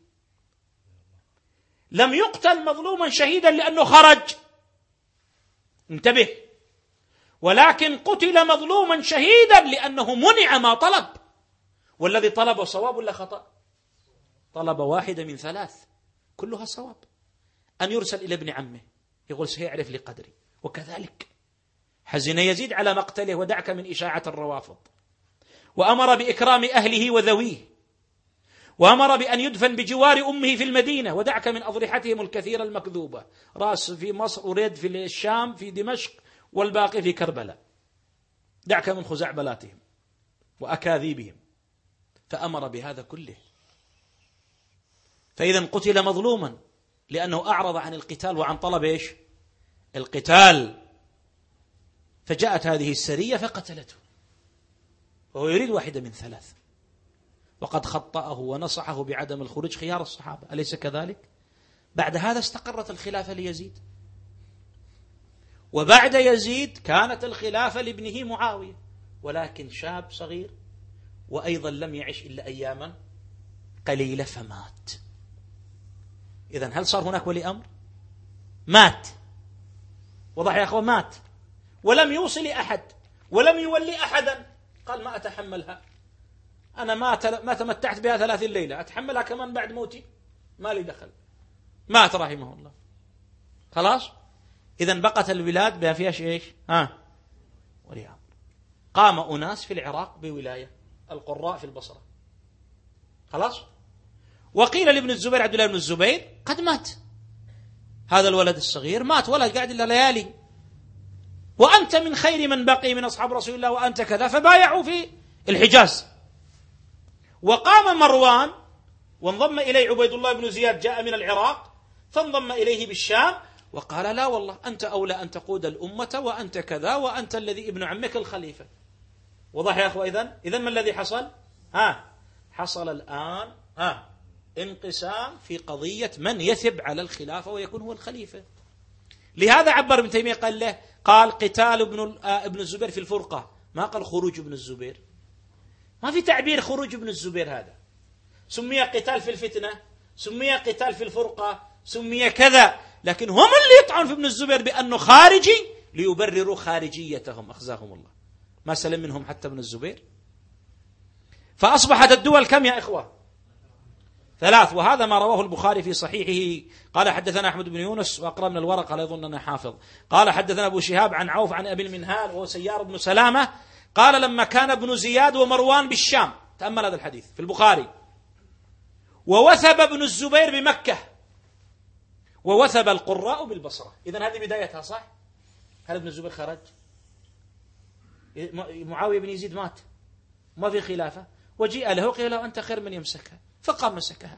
لم يقتل مظلوما شهيدا لأنه خرج، انتبه، ولكن قتل مظلوما شهيدا لأنه منع ما طلب. والذي طلبه صواب ولا خطأ؟ طلب واحدة من ثلاث كلها صواب، أن يرسل إلى ابن عمه يقول سيعرف لي قدري. وكذلك حزن يزيد على مقتله، ودعك من إشاعة الروافض، وأمر بإكرام أهله وذويه، وأمر بأن يدفن بجوار أمه في المدينة، ودعك من أضرحتهم الكثيرة المكذوبة، رأس في مصر وريد في الشام في دمشق والباقي في كربلاء، دعك من خزعبلاتهم وأكاذيبهم. فأمر بهذا كله. فإذا قتل مظلوما لأنه أعرض عن القتال وعن طلب إيش؟ القتال. فجاءت هذه السرية فقتلته وهو يريد واحدة من ثلاث، وقد خطأه ونصحه بعدم الخروج خيار الصحابة، أليس كذلك؟ بعد هذا استقرت الخلافة ليزيد، وبعد يزيد كانت الخلافة لابنه معاوية، ولكن شاب صغير وأيضا لم يعش إلا أياما قليلة فمات. إذن هل صار هناك ولي أمر؟ مات، وضح يا أخوة، مات ولم يوصل أحد ولم يولي أحدا. قال: ما أتحملها، أنا ما ما تمتعت بها ثلاثين ليلة، أتحملها كمان بعد موتي؟ ما لي دخل. مات رحمه الله، خلاص. إذن بقت البلاد بها فيها إيش؟ ها، ولي أمر. قام أناس في العراق بولاية، القراء في البصرة، خلاص. وقيل لابن الزبير، عبد الله بن الزبير، قد مات هذا الولد الصغير، مات ولا قاعد إلا ليالي. وأنت من خير من بقي من أصحاب رسول الله وأنت كذا، فبايعوا في الحجاز. وقام مروان وانضم إليه عبيد الله بن زياد جاء من العراق فانضم إليه بالشام، وقال لا والله أنت أولى أن تقود الأمة وأنت كذا وأنت الذي ابن عمك الخليفة. وضح يا أخوة؟ إذن إذن ما الذي حصل؟ ها حصل الآن ها انقسام في قضية من يثب على الخلافة ويكون هو الخليفة. لهذا عبر ابن تيمية قال له قال قتال ابن ابن الزبير في الفرقة، ما قال خروج ابن الزبير. ما في تعبير خروج ابن الزبير، هذا سمي قتال في الفتنة، سمي قتال في الفرقة، سمي كذا، لكن هم اللي يطعن في ابن الزبير بأنه خارجي ليبرروا خارجيتهم، أخزاهم الله، ما سلم منهم حتى ابن الزبير. فأصبحت الدول كم يا إخوة؟ ثلاث. وهذا ما رواه البخاري في صحيحه قال حدثنا أحمد بن يونس وأقرأ من الورق قال يظن أنه حافظ، قال حدثنا أبو شهاب عن عوف عن أبي المنهال وهو سيار بن سلامة قال لما كان ابن زياد ومروان بالشام، تأمل هذا الحديث في البخاري، ووثب ابن الزبير بمكة ووثب القراء بالبصرة. إذن هذه بدايتها صح؟ هل ابن الزبير خرج؟ معاوية بن يزيد مات، ما في خلافة، وجيء له قيل له أنت خير من يمسكها، فقام مسكها.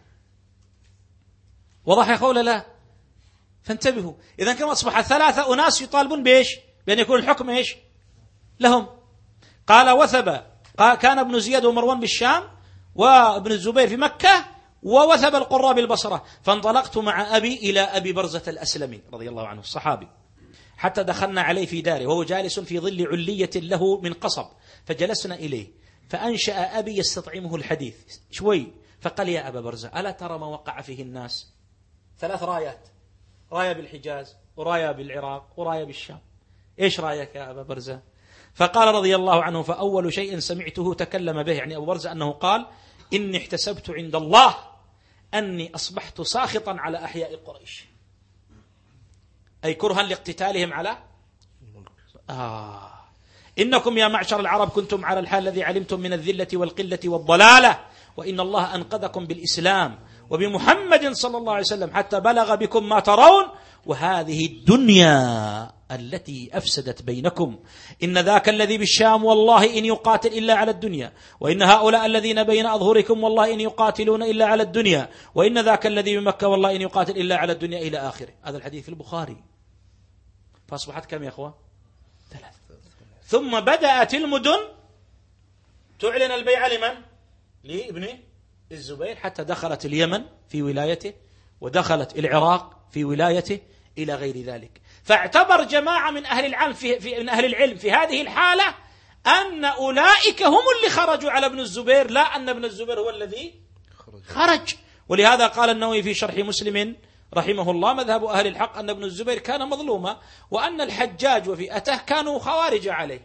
وضح يا أخوة لا؟ فانتبهوا. إذن كما أصبح ثلاثة أناس يطالبون بإيش؟ بأن يكون الحكم إيش؟ لهم. قال وثب، قال كان ابن زياد ومروان بالشام وابن الزبير في مكة ووثب القراء بالبصرة، فانطلقت مع أبي إلى أبي برزة الأسلمي رضي الله عنه الصحابي حتى دخلنا عليه في داره وهو جالس في ظل علية له من قصب، فجلسنا إليه فأنشأ أبي يستطعمه الحديث شوي، فقال يا أبا برزة ألا ترى ما وقع فيه الناس؟ ثلاث رايات، راية بالحجاز وراية بالعراق وراية بالشام، إيش رأيك يا أبا برزة؟ فقال رضي الله عنه فأول شيء سمعته تكلم به، يعني أبو برزة، أنه قال إني احتسبت عند الله أني أصبحت ساخطا على أحياء قريش، أي كرها لاقتتالهم على آه إنكم يا معشر العرب كنتم على الحال الذي علمتم من الذلة والقلة والضلالة، وإن الله أنقذكم بالإسلام وبمحمد صلى الله عليه وسلم حتى بلغ بكم ما ترون، وهذه الدنيا التي أفسدت بينكم، إن ذاك الذي بالشام والله إن يقاتل إلا على الدنيا، وإن هؤلاء الذين بين أظهركم والله إن يقاتلون إلا على الدنيا، وإن ذاك الذي بمكة والله إن يقاتل إلا على الدنيا إلى آخره. هذا الحديث في البخاري. فأصبحت كم يا أخوة؟ ثلاث. ثم بدأت المدن تعلن البيعة لمن؟ لابن الزبير، حتى دخلت اليمن في ولايته ودخلت العراق في ولايته إلى غير ذلك. فاعتبر جماعة من أهل العلم في, في من أهل العلم في هذه الحالة أن أولئك هم اللي خرجوا على ابن الزبير، لا أن ابن الزبير هو الذي خرج. ولهذا قال النووي في شرح مسلم رحمه الله مذهب أهل الحق أن ابن الزبير كان مظلوما، وأن الحجاج وفئته كانوا خوارج عليه.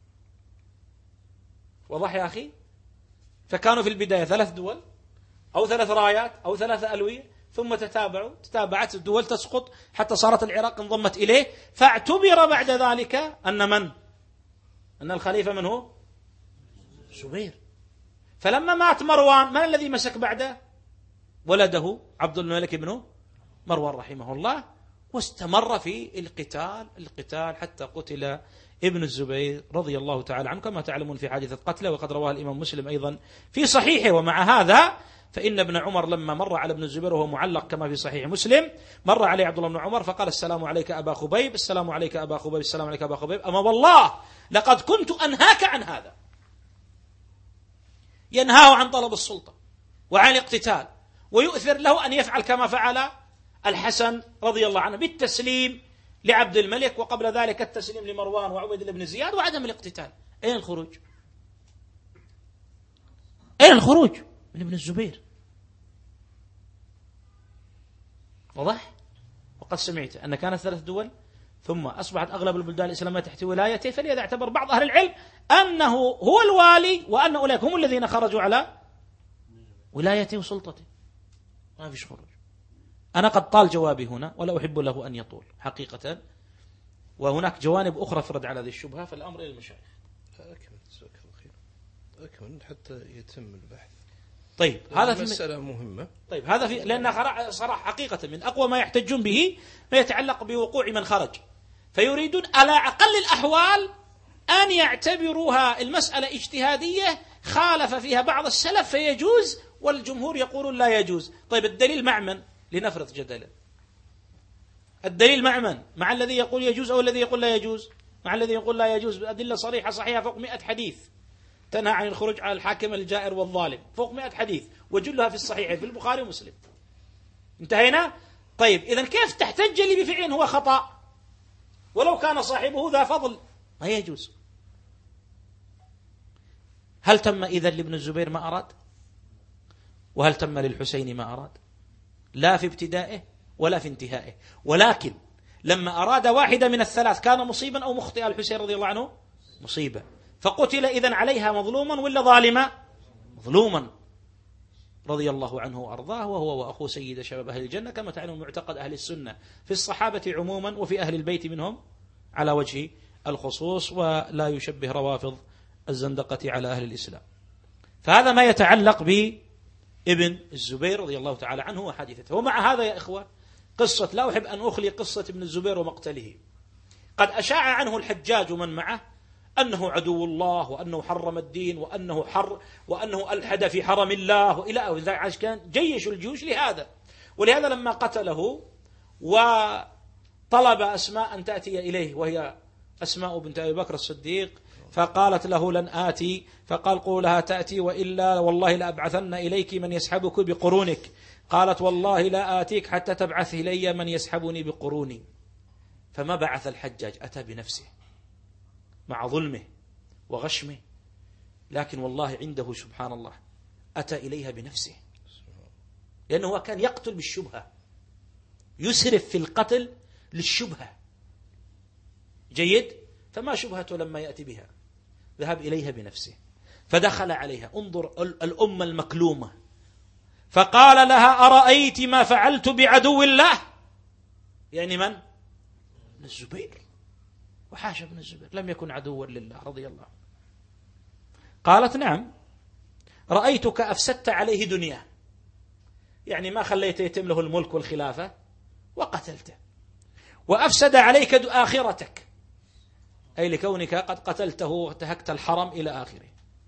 وضح يا أخي؟ فكانوا في البداية ثلاث دول أو ثلاث رايات أو ثلاث ألوية، ثم تتابعوا تتابعت الدول تسقط حتى صارت العراق انضمت إليه، فاعتبر بعد ذلك أن من؟ أن الخليفة من هو؟ زبير. فلما مات مروان من الذي مسك بعده؟ ولده عبد الملك بن مروان رحمه الله، واستمر في القتال القتال حتى قتل ابن الزبير رضي الله تعالى عنه، كما تعلمون في حادثة قتله، وقد رواه الإمام مسلم أيضا في صحيحه. ومع هذا فإن ابن عمر لما مر على ابن الزبير وهو معلق كما في صحيح مسلم، مر عليه عبد الله بن عمر فقال السلام عليك أبا خبيب، السلام عليك أبا خبيب، السلام عليك أبا خبيب، أما والله لقد كنت أنهاك عن هذا. ينهاه عن طلب السلطة وعن الاقتتال، ويؤثر له أن يفعل كما فعل الحسن رضي الله عنه بالتسليم لعبد الملك، وقبل ذلك التسليم لمروان وعبيد الله بن زياد، وعدم الاقتتال. أين الخروج؟ أين الخروج من ابن الزبير؟ واضح؟ وقد سمعت أن كانت ثلاث دول ثم أصبحت أغلب البلدان الإسلامية تحت ولايته، فلذا اعتبر بعض أهل العلم أنه هو الوالي، وأن أولئك هم الذين خرجوا على ولايته وسلطته. ما فيش خروج. أنا قد طال جوابي هنا ولا أحب له أن يطول حقيقة، وهناك جوانب أخرى في الرد على هذه الشبهة، فالأمر إلى المشايخ. أكمل جزاك الله خير، أكمل حتى يتم البحث. طيب هذا في مسألة مهمة. طيب هذا في لأن صراحة حقيقة من أقوى ما يحتجون به ما يتعلق بوقوع من خرج، فيريدون على أقل الأحوال أن يعتبروها المسألة اجتهادية خالف فيها بعض السلف فيجوز، والجمهور يقولون لا يجوز. طيب الدليل مع من؟ لنفرض جدلا الدليل مع من؟ مع الذي يقول يجوز أو الذي يقول لا يجوز؟ مع الذي يقول لا يجوز بأدلة صريحة صحيحة فوق مئة حديث تنهى عن الخروج على الحاكم الجائر والظالم، فوق مئة حديث وجلها في الصحيحين في البخاري ومسلم. انتهينا؟ طيب إذن كيف تحتج لي بفعل هو خطأ ولو كان صاحبه ذا فضل؟ ما يجوز. هل تم إذن لابن الزبير ما أراد؟ وهل تم للحسين ما أراد؟ لا في ابتدائه ولا في انتهائه، ولكن لما أراد واحدة من الثلاث كان مصيبا أو مخطئا الحسين رضي الله عنه؟ مصيبا، فقتل إذن عليها مظلوما ولا ظالما؟ مظلوما رضي الله عنه وأرضاه، وهو وأخوه سيد شباب أهل الجنة كما تعلم معتقد أهل السنة في الصحابة عموما وفي أهل البيت منهم على وجه الخصوص، ولا يشبه روافض الزندقة على أهل الإسلام. فهذا ما يتعلق بابن الزبير رضي الله تعالى عنه وحادثته. ومع هذا يا إخوة قصة، لا أحب أن أخلي قصة ابن الزبير ومقتله، قد أشاع عنه الحجاج ومن معه أنه عدو الله وأنه حرم الدين وأنه حر وأنه ألحد في حرم الله وإلى آخره، كان جيش الجيوش لهذا. ولهذا لما قتله وطلب أسماء أن تأتي إليه وهي أسماء بنت أبي بكر الصديق، فقالت له لن آتي، فقال قولها تأتي وإلا والله لأبعثن إليك من يسحبك بقرونك. قالت والله لا آتيك حتى تبعث إلي من يسحبني بقروني. فما بعث الحجاج، أتى بنفسه مع ظلمه وغشمه، لكن والله عنده سبحان الله أتى إليها بنفسه، لأنه كان يقتل بالشبهة، يسرف في القتل للشبهة. جيد؟ فما شبهته لما يأتي بها؟ ذهب إليها بنفسه فدخل عليها. انظر الأمة المكلومة، فقال لها أرأيت ما فعلت بعدو الله؟ يعني من؟ ابن الزبير، وحاشا ابن الزبير لم يكن عدوا لله رضي الله عنه. قالت نعم، رأيتك أفسدت عليه دنياه، يعني ما خليته يتم له الملك والخلافة وقتلته، وأفسد عليك آخرتك، أي لكونك قد قتلته وانتهكت الحرم إلى آخره.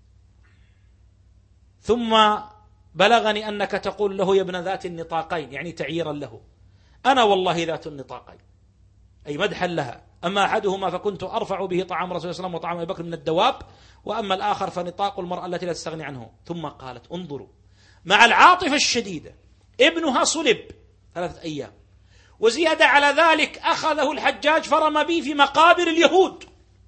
ثم بلغني أنك تقول له يا ابن ذات النطاقين، يعني تعييرا له، أنا والله ذات النطاقين، أي مدحا لها. أما أحدهما فكنت أرفع به طعام رسول الله صلى الله عليه وسلم وطعام أبي بكر من الدواب، وأما الآخر فنطاق المرأة التي لا تستغني عنه. ثم قالت انظروا، مع العاطفة الشديدة ابنها صلب ثلاثة أيام، وزيادة على ذلك أخذه الحجاج فرمى به في مقابر اليهود.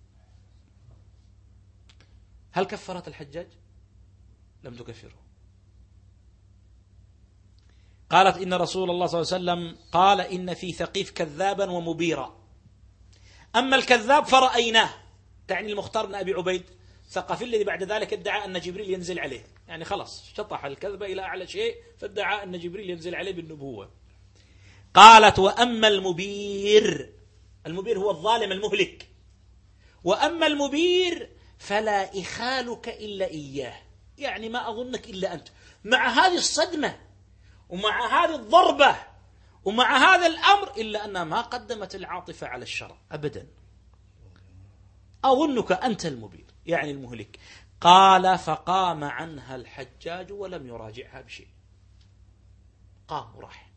هل كفرت الحجاج؟ لم تكفره. قالت إن رسول الله صلى الله عليه وسلم قال إن في ثقيف كذابا ومبيرا، أما الكذاب فرأيناه، تعني المختار بن أبي عبيد ثقفي الذي بعد ذلك ادعى أن جبريل ينزل عليه، يعني خلاص شطح الكذب إلى أعلى شيء، فادعى أن جبريل ينزل عليه بالنبوة. قالت وأما المبير، المبير هو الظالم المهلك، وأما المبير فلا إخالك إلا إياه، يعني ما أظنك إلا أنت. مع هذه الصدمة ومع هذه الضربة ومع هذا الأمر إلا أنها ما قدمت العاطفة على الشرع أبدا، أظنك أنت المبير يعني المهلك. قال فقام عنها الحجاج ولم يراجعها بشيء، قام وراح،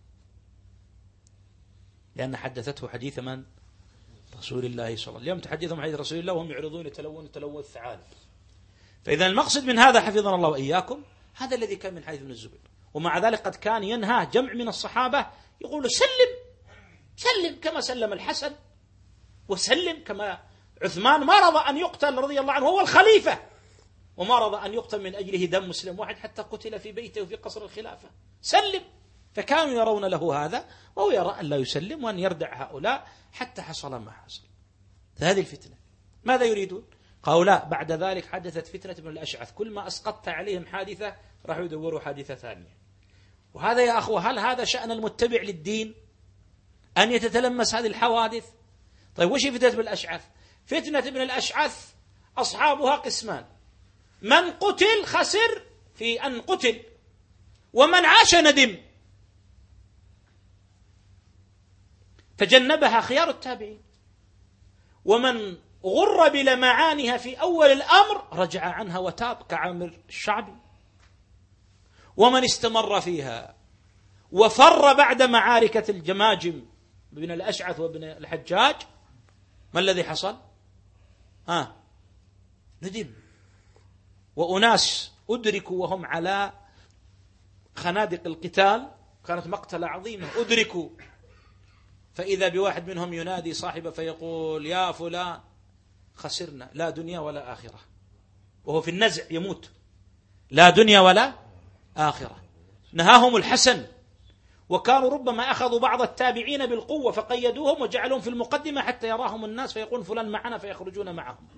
لأن حدثته حديث من؟ رسول الله صلى الله عليه وسلم. اليوم تحدثهم حديث رسول الله وهم يعرضون يتلون تلون الثعالب. فإذا المقصد من هذا حفظنا الله وإياكم هذا الذي كان من حديث ابن الزبير. ومع ذلك قد كان ينهى جمع من الصحابة يقول سلم سلم، كما سلم الحسن وسلم كما عثمان ما رضى أن يقتل رضي الله عنه، هو الخليفة، وما رضى أن يقتل من أجله دم مسلم واحد حتى قتل في بيته وفي قصر الخلافة. سلم. فكانوا يرون له هذا وهو يرى أن لا يسلم وأن يردع هؤلاء حتى حصل ما حصل. هذه الفتنة ماذا يريدون؟ قالوا لا، بعد ذلك حدثت فتنة ابن الأشعث، كل ما أسقطت عليهم حادثة راح يدوروا حادثة ثانية. وهذا يا أخوة هل هذا شأن المتبع للدين أن يتتلمس هذه الحوادث؟ طيب وش فتنة ابن الأشعث؟ فتنة ابن الأشعث أصحابها قسمان، من قتل خسر في أن قتل، ومن عاش ندم، فجنبها خيار التابعين. ومن غر بلمعانها في أول الأمر رجع عنها وتاب كعامر الشعبي. ومن استمر فيها وفر بعد معاركة الجماجم بين الأشعث وابن الحجاج، ما الذي حصل؟ آه ندم. وأناس أدركوا وهم على خنادق القتال، كانت مقتلة عظيمة، أدركوا فإذا بواحد منهم ينادي صاحبه فيقول يا فلان خسرنا لا دنيا ولا آخرة، وهو في النزع يموت، لا دنيا ولا آخرة. نهاهم الحسن، وكانوا ربما أخذوا بعض التابعين بالقوة فقيدوهم وجعلوهم في المقدمة حتى يراهم الناس فيقول فلان معنا فيخرجون معهم.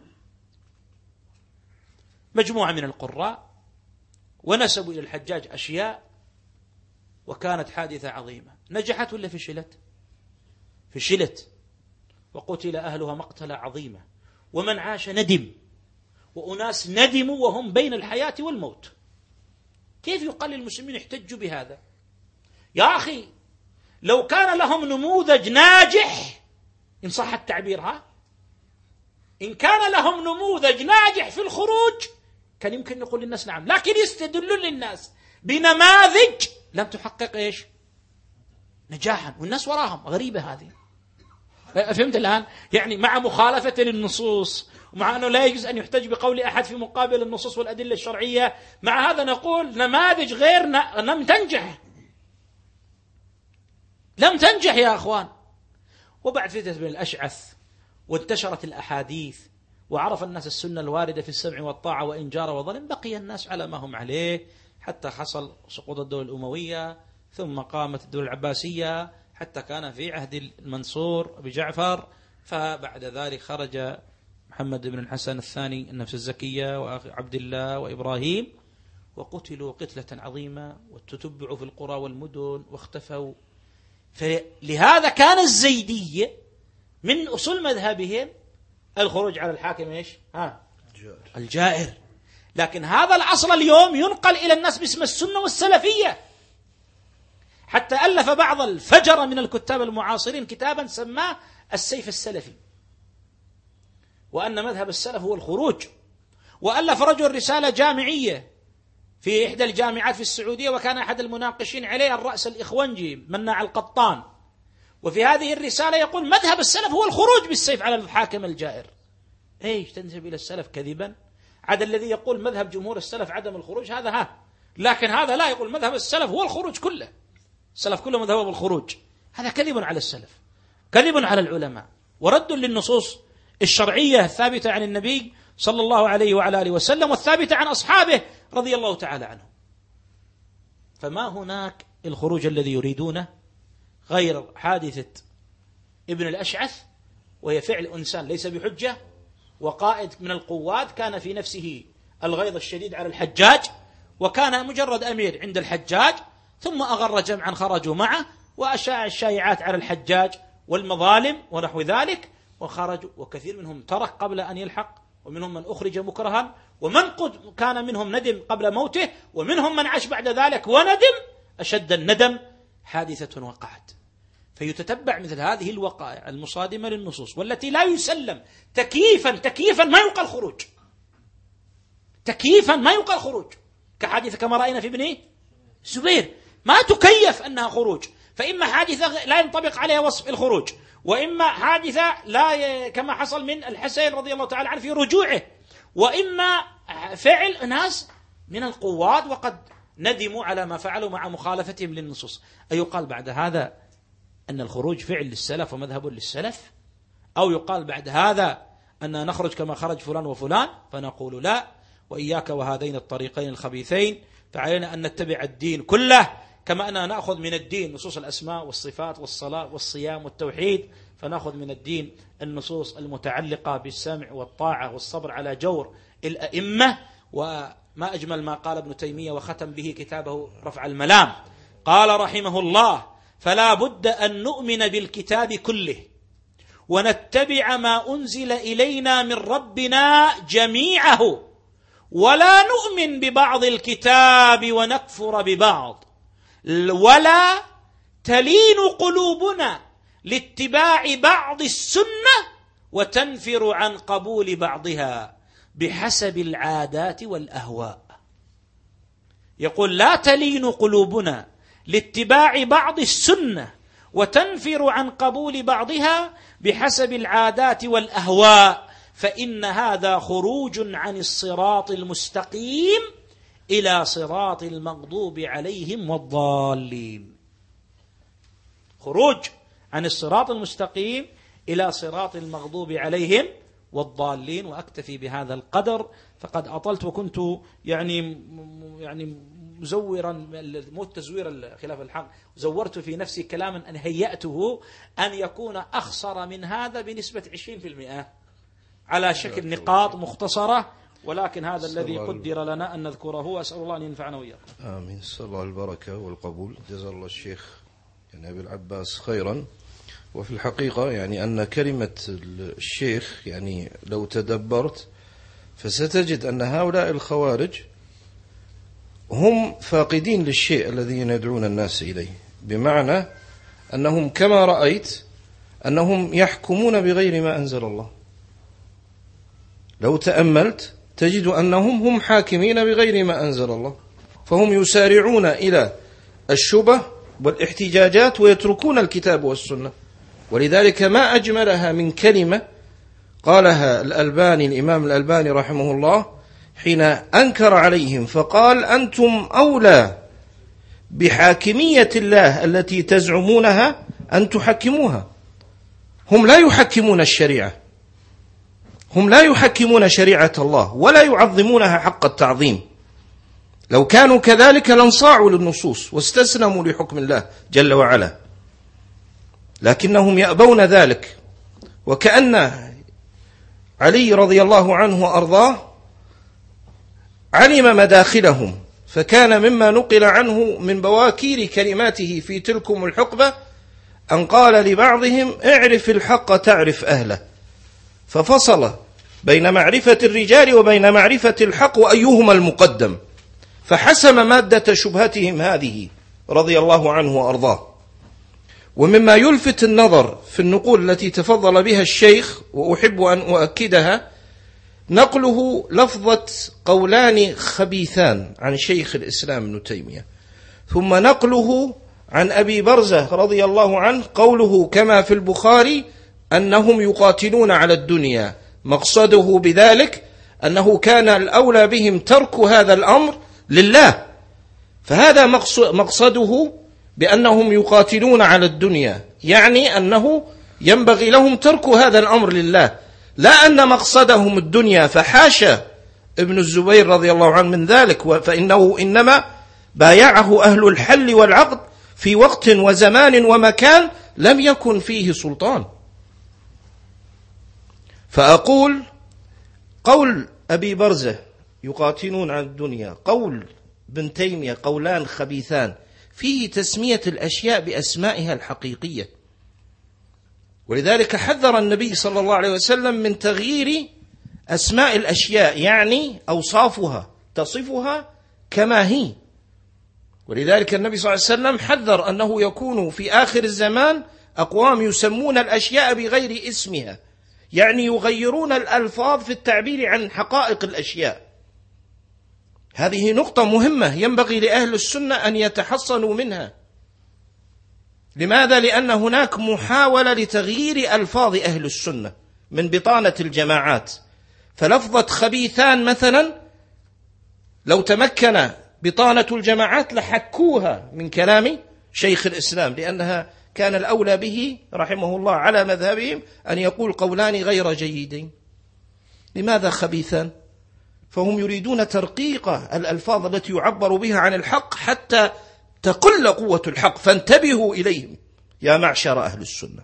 مجموعة من القراء ونسبوا إلى الحجاج أشياء، وكانت حادثة عظيمة. نجحت ولا فشلت؟ فشلت، وقتل أهلها مقتلة عظيمة، ومن عاش ندم، وأناس ندموا وهم بين الحياة والموت. كيف يقال للمسلمين احتجوا بهذا؟ يا أخي لو كان لهم نموذج ناجح، إن صح التعبير، ها إن كان لهم نموذج ناجح في الخروج كان يمكن نقول للناس نعم، لكن يستدلون للناس بنماذج لم تحقق إيش؟ نجاحا، والناس وراهم. غريبة هذه. فهمت الآن؟ يعني مع مخالفة للنصوص، ومع أنه لا يجوز أن يحتج بقول أحد في مقابل النصوص والأدلة الشرعية، مع هذا نقول نماذج غير ن... لم تنجح، لم تنجح يا أخوان. وبعد فتنة بن الأشعث وانتشرت الأحاديث وعرف الناس السنة الواردة في السمع والطاعة وإن جار وظلم، بقي الناس على ما هم عليه حتى حصل سقوط الدولة الأموية، ثم قامت الدولة العباسية حتى كان في عهد المنصور بجعفر، فبعد ذلك خرج محمد بن الحسن الثاني النفس الزكية وعبد الله وإبراهيم، وقتلوا قتلة عظيمة وتتبعوا في القرى والمدن واختفوا. فلهذا كان الزيدية من أصول مذهبهم الخروج على الحاكم إيش؟ ها الجائر. لكن هذا الأصل اليوم ينقل إلى الناس باسم السنة والسلفية، حتى ألف بعض الفجر من الكتاب المعاصرين كتابا سماه السيف السلفي، وأن مذهب السلف هو الخروج. وألف رجل رسالة جامعية في إحدى الجامعات في السعودية، وكان أحد المناقشين عليه الرأس الإخوانجي مناع القطان، وفي هذه الرسالة يقول مذهب السلف هو الخروج بالسيف على الحاكم الجائر. ايش تنسب إلى السلف كذبا؟ عاد الذي يقول مذهب جمهور السلف عدم الخروج هذا ها، لكن هذا لا، يقول مذهب السلف هو الخروج كله، السلف كله مذهبه بالخروج. هذا كذب على السلف، كذب على العلماء، ورد للنصوص الشرعية الثابتة عن النبي صلى الله عليه وعلى آله وسلم والثابتة عن أصحابه رضي الله تعالى عنهم. فما هناك الخروج الذي يريدونه غير حادثة ابن الأشعث، وهي فعل إنسان ليس بحجة، وقائد من القوات كان في نفسه الغيظ الشديد على الحجاج، وكان مجرد أمير عند الحجاج، ثم أغر جمعا خرجوا معه وأشاع الشائعات على الحجاج والمظالم ونحو ذلك، وخرجوا، وكثير منهم ترك قبل أن يلحق، ومنهم من أخرج مكرها، ومن قد كان منهم ندم قبل موته، ومنهم من عاش بعد ذلك وندم أشد الندم. حادثة وقعت. فيتتبع مثل هذه الوقائع المصادمة للنصوص والتي لا يسلم تكييفا تكييفا ما يقال خروج، تكييفا ما يقال خروج، كحادثة كما رأينا في ابن زبير ما تكيف أنها خروج، فإما حادثة لا ينطبق عليها وصف الخروج، وإما حادثة لا كما حصل من الحسين رضي الله تعالى عنه في رجوعه، وإما فعل ناس من القوات وقد ندموا على ما فعلوا مع مخالفتهم للنصوص. أيقال بعد هذا أن الخروج فعل للسلف ومذهب للسلف، أو يقال بعد هذا أن نخرج كما خرج فلان وفلان؟ فنقول لا، وإياك وهذين الطريقين الخبيثين، فعلينا أن نتبع الدين كله، كما أننا نأخذ من الدين نصوص الأسماء والصفات والصلاة والصيام والتوحيد، فنأخذ من الدين النصوص المتعلقة بالسمع والطاعة والصبر على جور الأئمة. وما أجمل ما قال ابن تيمية وختم به كتابه رفع الملام، قال رحمه الله: فلا بد أن نؤمن بالكتاب كله ونتبع ما أنزل إلينا من ربنا جميعه، ولا نؤمن ببعض الكتاب ونكفر ببعض، ولا تلين قلوبنا لاتباع بعض السنة وتنفر عن قبول بعضها بحسب العادات والأهواء. يقول لا تلين قلوبنا لاتباع بعض السنة وتنفر عن قبول بعضها بحسب العادات والأهواء، فإن هذا خروج عن الصراط المستقيم إلى صراط المغضوب عليهم والضالين. خروج عن الصراط المستقيم إلى صراط المغضوب عليهم والضالين. وأكتفي بهذا القدر فقد أطلت، وكنت يعني يعني مزورا، مو تزوير خلاف الحق، زورت في نفسي كلاما أن هيأته أن يكون أخصر من هذا بنسبة عشرين بالمئة على شكل نقاط مختصرة، ولكن هذا الذي قدر لنا أن نذكره، وأسأل الله أن ينفعنا وإياكم. آمين. صلى الله البركة والقبول. جزا الله الشيخ يعني أبي العباس خيرا. وفي الحقيقة يعني أن كلمة الشيخ يعني لو تدبرت فستجد أن هؤلاء الخوارج هم فاقدين للشيء الذي يدعون الناس إليه، بمعنى أنهم كما رأيت أنهم يحكمون بغير ما أنزل الله. لو تأملت تجد أنهم هم حاكمين بغير ما أنزل الله، فهم يسارعون إلى الشبه والاحتجاجات ويتركون الكتاب والسنة. ولذلك ما أجملها من كلمة قالها الألباني، الإمام الألباني رحمه الله، حين أنكر عليهم فقال أنتم أولى بحاكمية الله التي تزعمونها أن تحكموها. هم لا يحكمون الشريعة، هم لا يحكمون شريعة الله ولا يعظمونها حق التعظيم. لو كانوا كذلك لانصاعوا للنصوص واستسلموا لحكم الله جل وعلا، لكنهم يأبون ذلك. وكأن علي رضي الله عنه وأرضاه علم مداخلهم، فكان مما نقل عنه من بواكير كلماته في تلكم الحقبة أن قال لبعضهم اعرف الحق تعرف أهله، ففصل بين معرفة الرجال وبين معرفة الحق وأيهما المقدم، فحسم مادة شبهتهم هذه رضي الله عنه وأرضاه. ومما يلفت النظر في النقول التي تفضل بها الشيخ، وأحب أن أؤكدها، نقله لفظة قولان خبيثان عن شيخ الإسلام ابن تيمية، ثم نقله عن أبي برزة رضي الله عنه قوله كما في البخاري أنهم يقاتلون على الدنيا، مقصده بذلك أنه كان الأولى بهم ترك هذا الأمر لله، فهذا مقصده بأنهم يقاتلون على الدنيا، يعني أنه ينبغي لهم ترك هذا الأمر لله، لا أن مقصدهم الدنيا، فحاشا ابن الزبير رضي الله عنه من ذلك، فإنه إنما بايعه أهل الحل والعقد في وقت وزمان ومكان لم يكن فيه سلطان. فأقول قول أبي برزة يقاتلون على الدنيا، قول ابن تيمية قولان خبيثان، فيه تسمية الأشياء بأسمائها الحقيقية. ولذلك حذر النبي صلى الله عليه وسلم من تغيير أسماء الأشياء، يعني أوصافها تصفها كما هي. ولذلك النبي صلى الله عليه وسلم حذر أنه يكون في آخر الزمان أقوام يسمون الأشياء بغير اسمها، يعني يغيرون الألفاظ في التعبير عن حقائق الأشياء. هذه نقطة مهمة ينبغي لأهل السنة أن يتحصنوا منها. لماذا؟ لأن هناك محاولة لتغيير ألفاظ أهل السنة من بطانة الجماعات. فلفظة خبيثان مثلا لو تمكن بطانة الجماعات لحكوها من كلام شيخ الإسلام، لأنها كان الأولى به رحمه الله على مذهبهم أن يقول قولان غير جيدين. لماذا خبيثان؟ فهم يريدون ترقيق الألفاظ التي يعبر بها عن الحق حتى تقل قوة الحق، فانتبهوا إليهم يا معشر أهل السنة.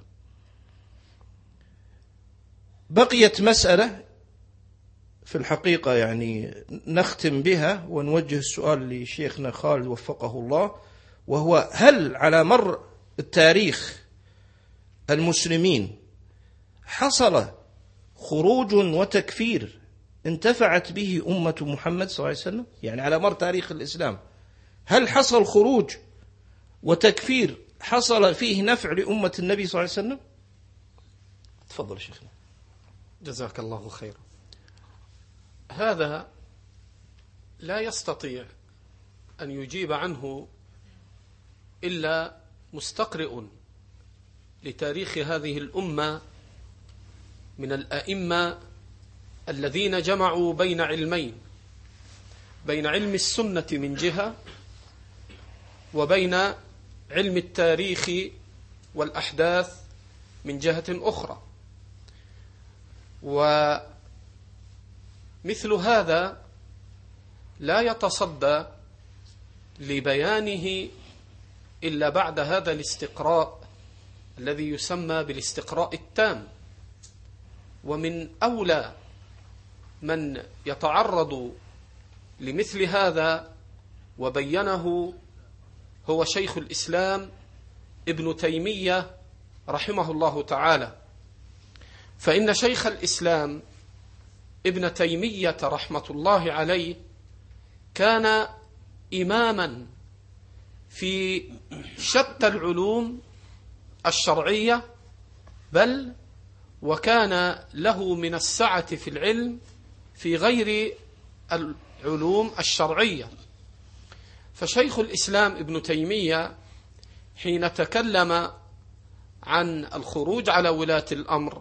بقيت مسألة في الحقيقة يعني نختم بها ونوجه السؤال لشيخنا خالد وفقه الله، وهو هل على مر التاريخ المسلمين حصل خروج وتكفير انتفعت به أمة محمد صلى الله عليه وسلم؟ يعني على مر تاريخ الإسلام هل حصل خروج وتكفير حصل فيه نفع لأمة النبي صلى الله عليه وسلم؟ تفضل شيخنا. جزاك الله خيرا. هذا لا يستطيع أن يجيب عنه إلا مستقرئ لتاريخ هذه الأمة من الأئمة الذين جمعوا بين علمين، بين علم السنة من جهة وبين علم التاريخ والأحداث من جهة أخرى. ومثل هذا لا يتصدى لبيانه إلا بعد هذا الاستقراء الذي يسمى بالاستقراء التام. ومن أولى من يتعرض لمثل هذا وبينه هو شيخ الإسلام ابن تيمية رحمه الله تعالى. فإن شيخ الإسلام ابن تيمية رحمة الله عليه كان إماما في شتى العلوم الشرعية، بل وكان له من السعة في العلم في غير العلوم الشرعية. فشيخ الإسلام ابن تيمية حين تكلم عن الخروج على ولاة الأمر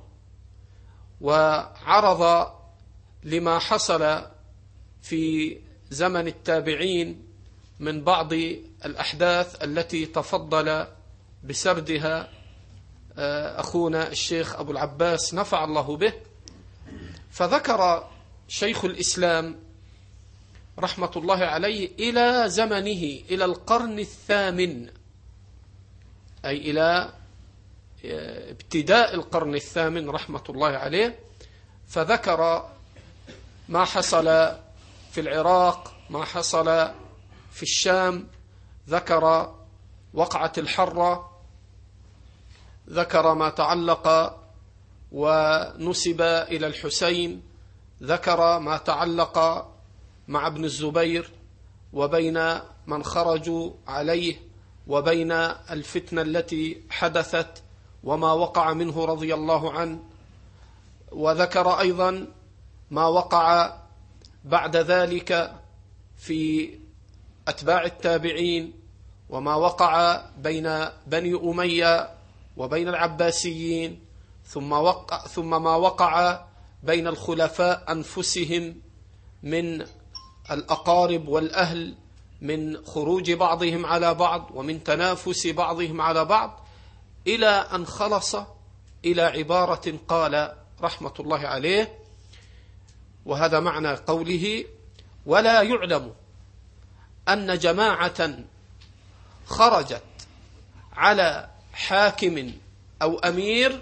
وعرض لما حصل في زمن التابعين من بعض الأحداث التي تفضل بسردها أخونا الشيخ أبو العباس نفع الله به، فذكر شيخ الإسلام رحمة الله عليه إلى زمنه، إلى القرن الثامن، أي إلى ابتداء القرن الثامن رحمة الله عليه. فذكر ما حصل في العراق، ما حصل في الشام، ذكر وقعة الحرة، ذكر ما تعلق ونسب إلى الحسين، ذكر ما تعلق مع ابن الزبير وبين من خرجوا عليه وبين الفتنة التي حدثت وما وقع منه رضي الله عنه، وذكر أيضا ما وقع بعد ذلك في أتباع التابعين وما وقع بين بني أمية وبين العباسيين، ثم وقع ثم ما وقع بين الخلفاء أنفسهم من الأقارب والأهل، من خروج بعضهم على بعض ومن تنافس بعضهم على بعض، إلى أن خلص إلى عبارة قال رحمة الله عليه، وهذا معنى قوله: ولا يعلم أن جماعة خرجت على حاكم أو أمير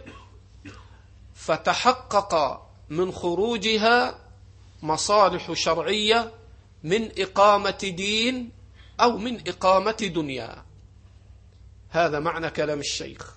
فتحقق من خروجها مصالح شرعية من إقامة دين أو من إقامة دنيا. هذا معنى كلام الشيخ.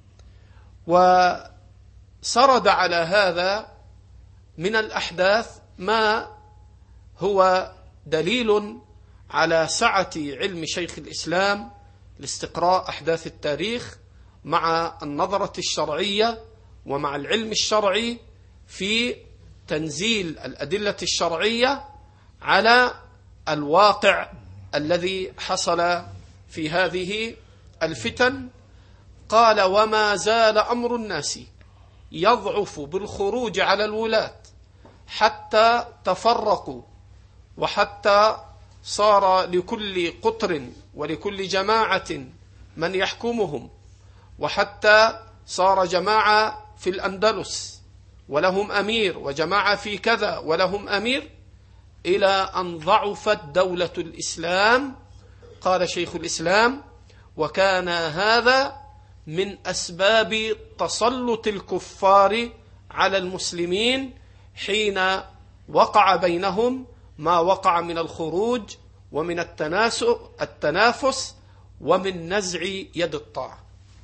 وسرد على هذا من الأحداث ما هو دليل على سعة علم شيخ الإسلام لاستقراء أحداث التاريخ مع النظرة الشرعية ومع العلم الشرعي في تنزيل الأدلة الشرعية على الواقع الذي حصل في هذه الفتن. قال: وما زال أمر الناس يضعف بالخروج على الولاة حتى تفرقوا، وحتى صار لكل قطر ولكل جماعة من يحكمهم، وحتى صار جماعة في الأندلس ولهم أمير، وجماعة في كذا ولهم أمير، إلى أن ضعفت دولة الإسلام. قال شيخ الإسلام: وكان هذا من أسباب تسلط الكفار على المسلمين حين وقع بينهم ما وقع من الخروج ومن التنافس ومن نزع يد الطاعة.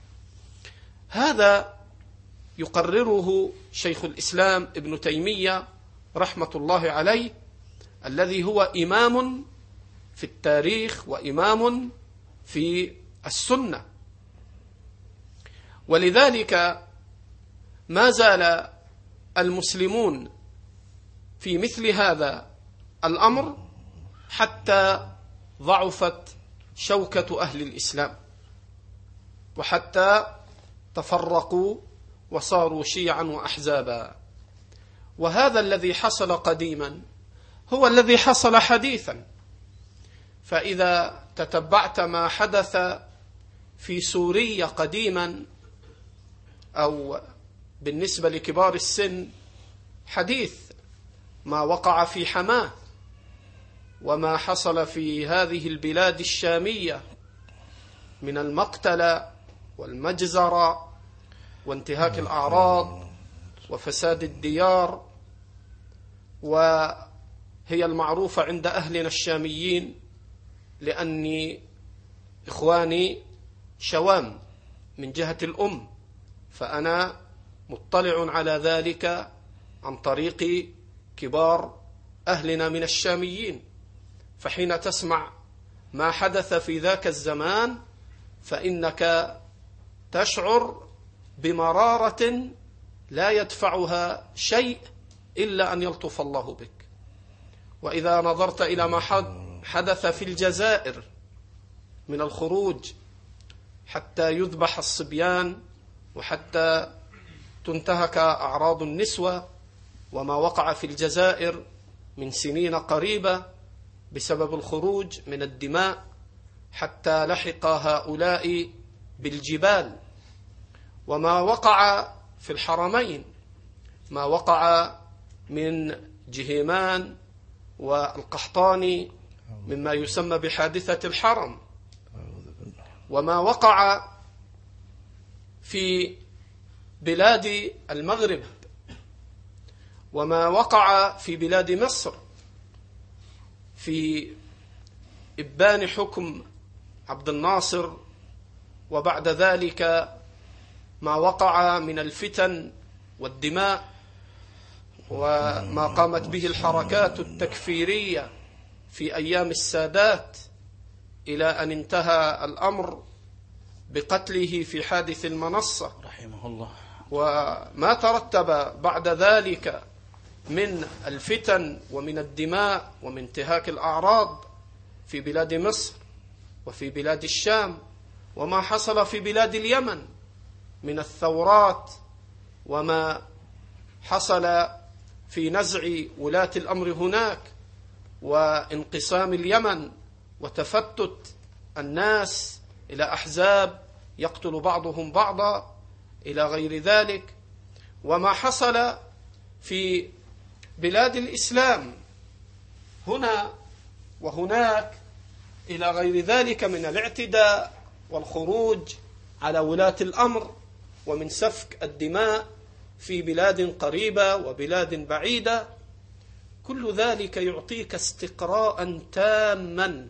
هذا يقرره شيخ الإسلام ابن تيمية رحمة الله عليه، الذي هو إمام في التاريخ وإمام في السنة. ولذلك ما زال المسلمون في مثل هذا الأمر حتى ضعفت شوكة أهل الإسلام، وحتى تفرقوا وصاروا شيعا وأحزابا. وهذا الذي حصل قديما هو الذي حصل حديثا. فإذا تتبعت ما حدث في سوريا قديما، أو بالنسبة لكبار السن حديث ما وقع في حماة وما حصل في هذه البلاد الشامية من المقتل والمجزرة وانتهاك الأعراض وفساد الديار، وهي المعروفة عند أهلنا الشاميين، لأني إخواني شوام من جهة الأم، فأنا مطلع على ذلك عن طريق كبار أهلنا من الشاميين. فحين تسمع ما حدث في ذاك الزمان فإنك تشعر بمرارة لا يدفعها شيء إلا أن يلطف الله بك. وإذا نظرت إلى ما حدث في الجزائر من الخروج حتى يذبح الصبيان وحتى تنتهك أعراض النسوة، وما وقع في الجزائر من سنين قريبة بسبب الخروج من الدماء حتى لحق هؤلاء بالجبال، وما وقع في الحرمين، ما وقع من جهيمان والقحطاني مما يسمى بحادثة الحرم، وما وقع في بلاد المغرب، وما وقع في بلاد مصر في إبان حكم عبد الناصر، وبعد ذلك ما وقع من الفتن والدماء وما قامت به الحركات التكفيرية في أيام السادات، إلى أن انتهى الأمر بقتله في حادث المنصة رحمه الله، وما ترتب بعد ذلك من الفتن ومن الدماء ومن انتهاك الأعراض في بلاد مصر وفي بلاد الشام، وما حصل في بلاد اليمن من الثورات، وما حصل في نزع ولاة الأمر هناك وانقسام اليمن وتفتت الناس إلى أحزاب يقتل بعضهم بعضا إلى غير ذلك، وما حصل في بلاد الإسلام هنا وهناك إلى غير ذلك من الاعتداء والخروج على ولاة الأمر ومن سفك الدماء في بلاد قريبة وبلاد بعيدة. كل ذلك يعطيك استقراء تاما،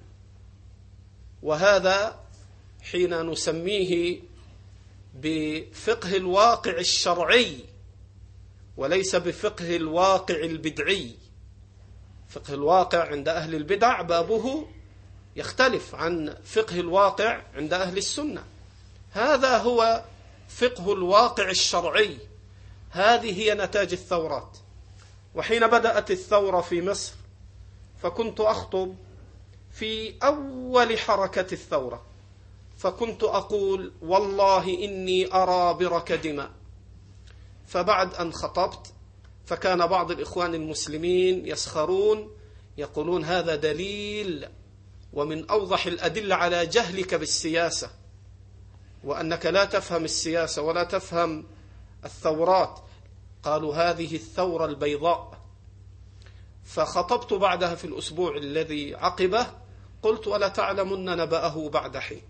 وهذا حين نسميه بفقه الواقع الشرعي وليس بفقه الواقع البدعي. فقه الواقع عند أهل البدع بابه يختلف عن فقه الواقع عند أهل السنة. هذا هو فقه الواقع الشرعي. هذه هي نتاج الثورات. وحين بدأت الثورة في مصر فكنت أخطب في أول حركة الثورة، فكنت أقول والله إني أرى برك دماء. فبعد أن خطبت فكان بعض الإخوان المسلمين يسخرون يقولون هذا دليل ومن أوضح الأدلة على جهلك بالسياسة، وأنك لا تفهم السياسة ولا تفهم الثورات. قالوا هذه الثورة البيضاء. فخطبت بعدها في الأسبوع الذي عقبه قلت ولا تعلمن نبأه بعد حين.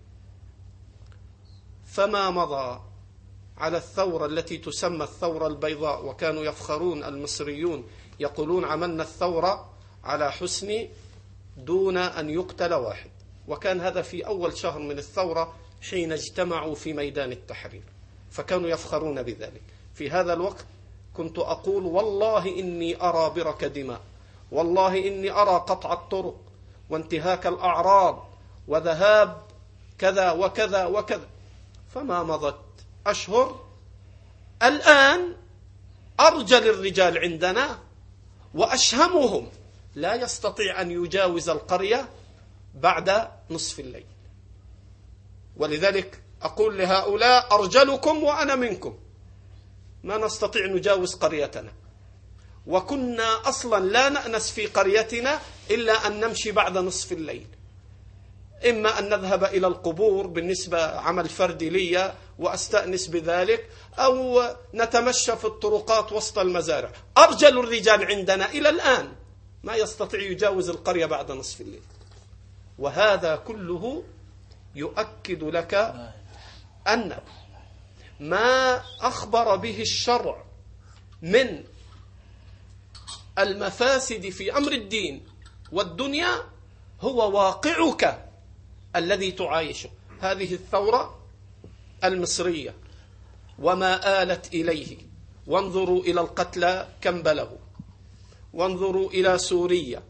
فما مضى على الثورة التي تسمى الثورة البيضاء، وكانوا يفخرون المصريون يقولون عملنا الثورة على حسن دون أن يقتل واحد، وكان هذا في أول شهر من الثورة حين اجتمعوا في ميدان التحرير، فكانوا يفخرون بذلك. في هذا الوقت كنت أقول والله إني أرى برك دماء، والله إني أرى قطع الطرق وانتهاك الأعراض وذهاب كذا وكذا وكذا. فما مضت أشهر الآن أرجل الرجال عندنا وأشهمهم لا يستطيع أن يجاوز القرية بعد نصف الليل. ولذلك أقول لهؤلاء أرجلكم وأنا منكم، ما نستطيع نجاوز قريتنا، وكنا أصلا لا نأنس في قريتنا إلا أن نمشي بعد نصف الليل، إما أن نذهب إلى القبور بالنسبة عمل فردي لي وأستأنس بذلك، أو نتمشى في الطرقات وسط المزارع. أرجل الرجال عندنا إلى الآن ما يستطيع يجاوز القرية بعد نصف الليل. وهذا كله يؤكد لك أن ما أخبر به الشرع من المفاسد في أمر الدين والدنيا هو واقعك الذي تعايشه. هذه الثورة المصرية وما آلت إليه، وانظروا إلى القتلى كم بلغوا، وانظروا إلى سوريا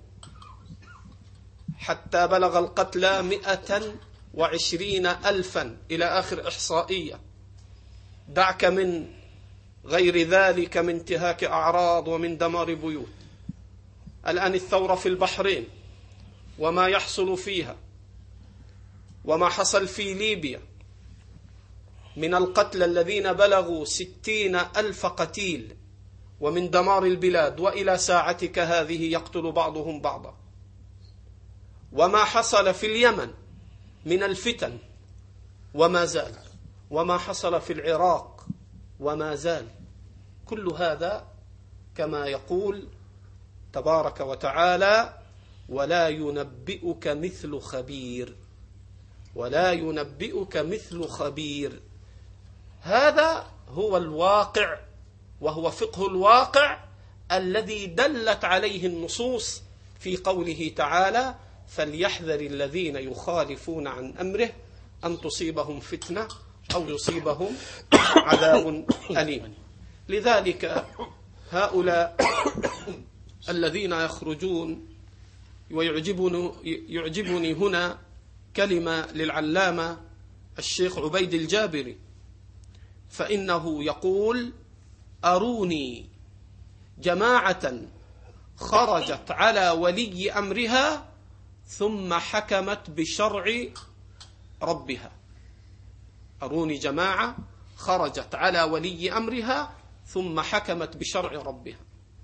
حتى بلغ القتلى مئة وعشرين ألفا إلى آخر إحصائية. دعك من غير ذلك من انتهاك أعراض ومن دمار بيوت. الآن الثورة في البحرين وما يحصل فيها، وما حصل في ليبيا من القتلى الذين بلغوا ستين ألف قتيل، ومن دمار البلاد، وإلى ساعتك هذه يقتل بعضهم بعضا. وما حصل في اليمن من الفتن وما زال، وما حصل في العراق وما زال. كل هذا كما يقول تبارك وتعالى: ولا ينبئك مثل خبير، ولا ينبئك مثل خبير. هذا هو الواقع، وهو فقه الواقع الذي دلت عليه النصوص في قوله تعالى: فليحذر الذين يخالفون عن أمره أن تصيبهم فتنة أو يصيبهم عذاب أليم. لذلك هؤلاء الذين يخرجون، ويعجبني يعجبني هنا كلمة للعلامة الشيخ عبيد الجابري، فإنه يقول: أروني جماعة خرجت على ولي أمرها ثم حكمت بشرع ربها. أروني جماعة خرجت على ولي أمرها ثم حكمت بشرع ربها.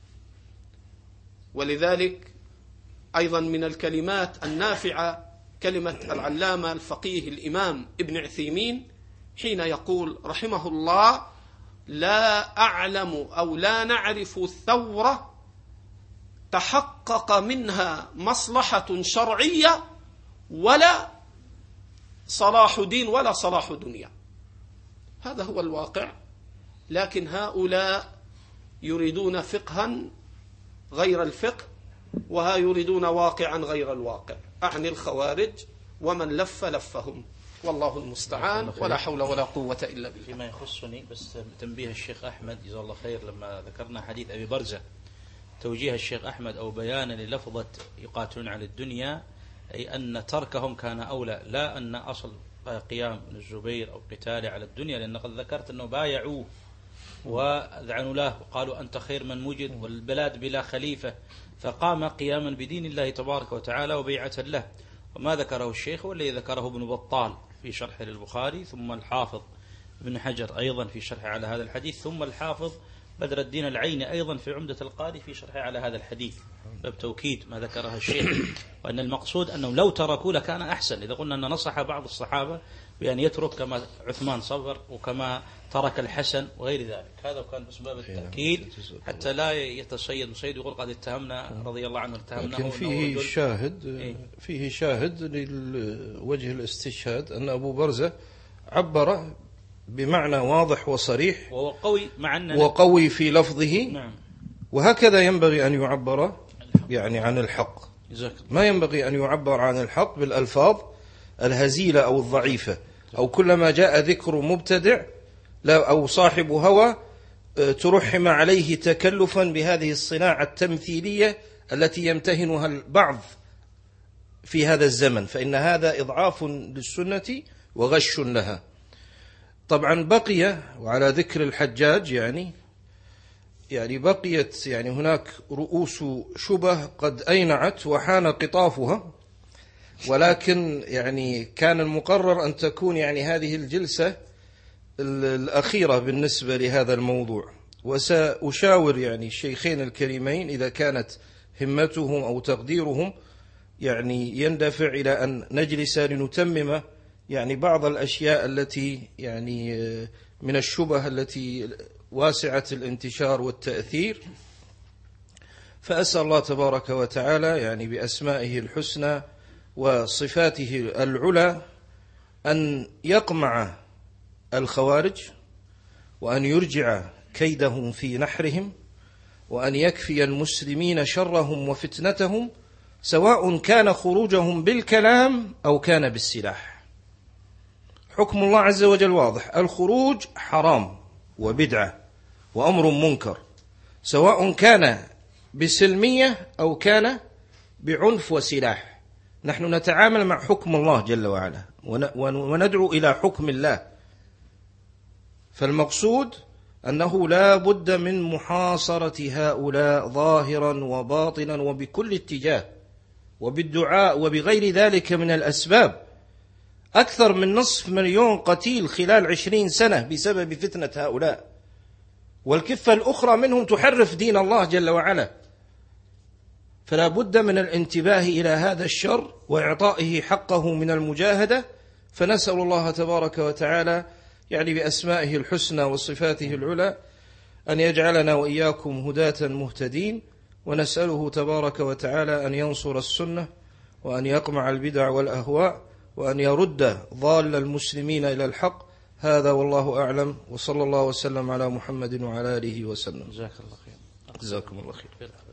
ولذلك أيضا من الكلمات النافعة كلمة العلامة الفقيه الإمام ابن عثيمين حين يقول رحمه الله: لا أعلم أو لا نعرف ثورة تحقق منها مصلحة شرعية ولا صلاح دين ولا صلاح دنيا. هذا هو الواقع. لكن هؤلاء يريدون فقها غير الفقه، وها يريدون واقعا غير الواقع، أعني الخوارج ومن لف لفهم، والله المستعان، ولا حول ولا قوة إلا بالله. فيما يخصني بس تنبيه الشيخ أحمد جزاه الله خير لما ذكرنا حديث أبي برزة، توجيه الشيخ أحمد أو بيانا للفظة يقاتلون على الدنيا، أي أن تركهم كان أولى، لا أن أصل قيام ابن الزبير أو قتاله على الدنيا، لأن قد ذكرت أنه بايعوه وذعنوا له وقالوا أنت خير من وجد والبلاد بلا خليفة، فقام قياما بدين الله تبارك وتعالى وبيعة له. وما ذكره الشيخ والذي ذكره ابن بطال في شرح للبخاري، ثم الحافظ ابن حجر أيضا في شرح على هذا الحديث، ثم الحافظ بدر الدين العيني أيضا في عمدة القاري في شرح على هذا الحديث، بتوكيد ما ذكره الشيخ، وأن المقصود أنهم لو تركوا لكان أحسن. إذا قلنا أن نصح بعض الصحابة بأن يترك كما عثمان صبر وكما ترك الحسن وغير ذلك، هذا كان بسبب التأكيد حتى لا يتصيد مصيد يقول قد اتهمنا رضي الله عنه اتهمنا. لكن فيه شاهد فيه شاهد لوجه الاستشهاد أن أبو برزة عبر بمعنى واضح وصريح وهو قوي مع أنه وقوي في لفظه. نعم. وهكذا ينبغي أن يعبر يعني عن الحق، ما ينبغي أن يعبر عن الحق بالألفاظ الهزيلة أو الضعيفة، أو كلما جاء ذكر مبتدع لا أو صاحب هوى ترحم عليه تكلفا بهذه الصناعة التمثيلية التي يمتهنها البعض في هذا الزمن، فإن هذا إضعاف للسنة وغش لها. طبعا بقي وعلى ذكر الحجاج يعني يعني بقيت يعني هناك رؤوس شبه قد أينعت وحان قطافها، ولكن يعني كان المقرر أن تكون يعني هذه الجلسة الأخيرة بالنسبة لهذا الموضوع. وسأشاور يعني الشيخين الكريمين إذا كانت همتهم أو تقديرهم يعني يندفع إلى أن نجلس لنتمم يعني بعض الأشياء التي يعني من الشبه التي واسعة الانتشار والتأثير. فأسأل الله تبارك وتعالى يعني بأسمائه الحسنى وصفاته العلى أن يقمع الخوارج، وأن يرجع كيدهم في نحرهم، وأن يكفي المسلمين شرهم وفتنتهم، سواء كان خروجهم بالكلام أو كان بالسلاح. حكم الله عز وجل واضح: الخروج حرام وبدعة وأمر منكر، سواء كان بسلمية أو كان بعنف وسلاح. نحن نتعامل مع حكم الله جل وعلا وندعو إلى حكم الله. فالمقصود أنه لا بد من محاصرة هؤلاء ظاهرا وباطنا وبكل اتجاه، وبالدعاء وبغير ذلك من الأسباب. أكثر من نصف مليون قتيل خلال عشرين سنة بسبب فتنة هؤلاء، والكفة الأخرى منهم تحرف دين الله جل وعلا. فلا بد من الانتباه إلى هذا الشر وإعطائه حقه من المجاهدة. فنسأل الله تبارك وتعالى يعني بأسمائه الحسنى وصفاته العلى أن يجعلنا وإياكم هداة مهتدين، ونسأله تبارك وتعالى أن ينصر السنة، وأن يقمع البدع والأهواء، وأن يرد ضال المسلمين إلى الحق. هذا والله أعلم، وصلى الله وسلم على محمد وعلى آله وسلم. جزاك الله خير. جزاكم الله خير.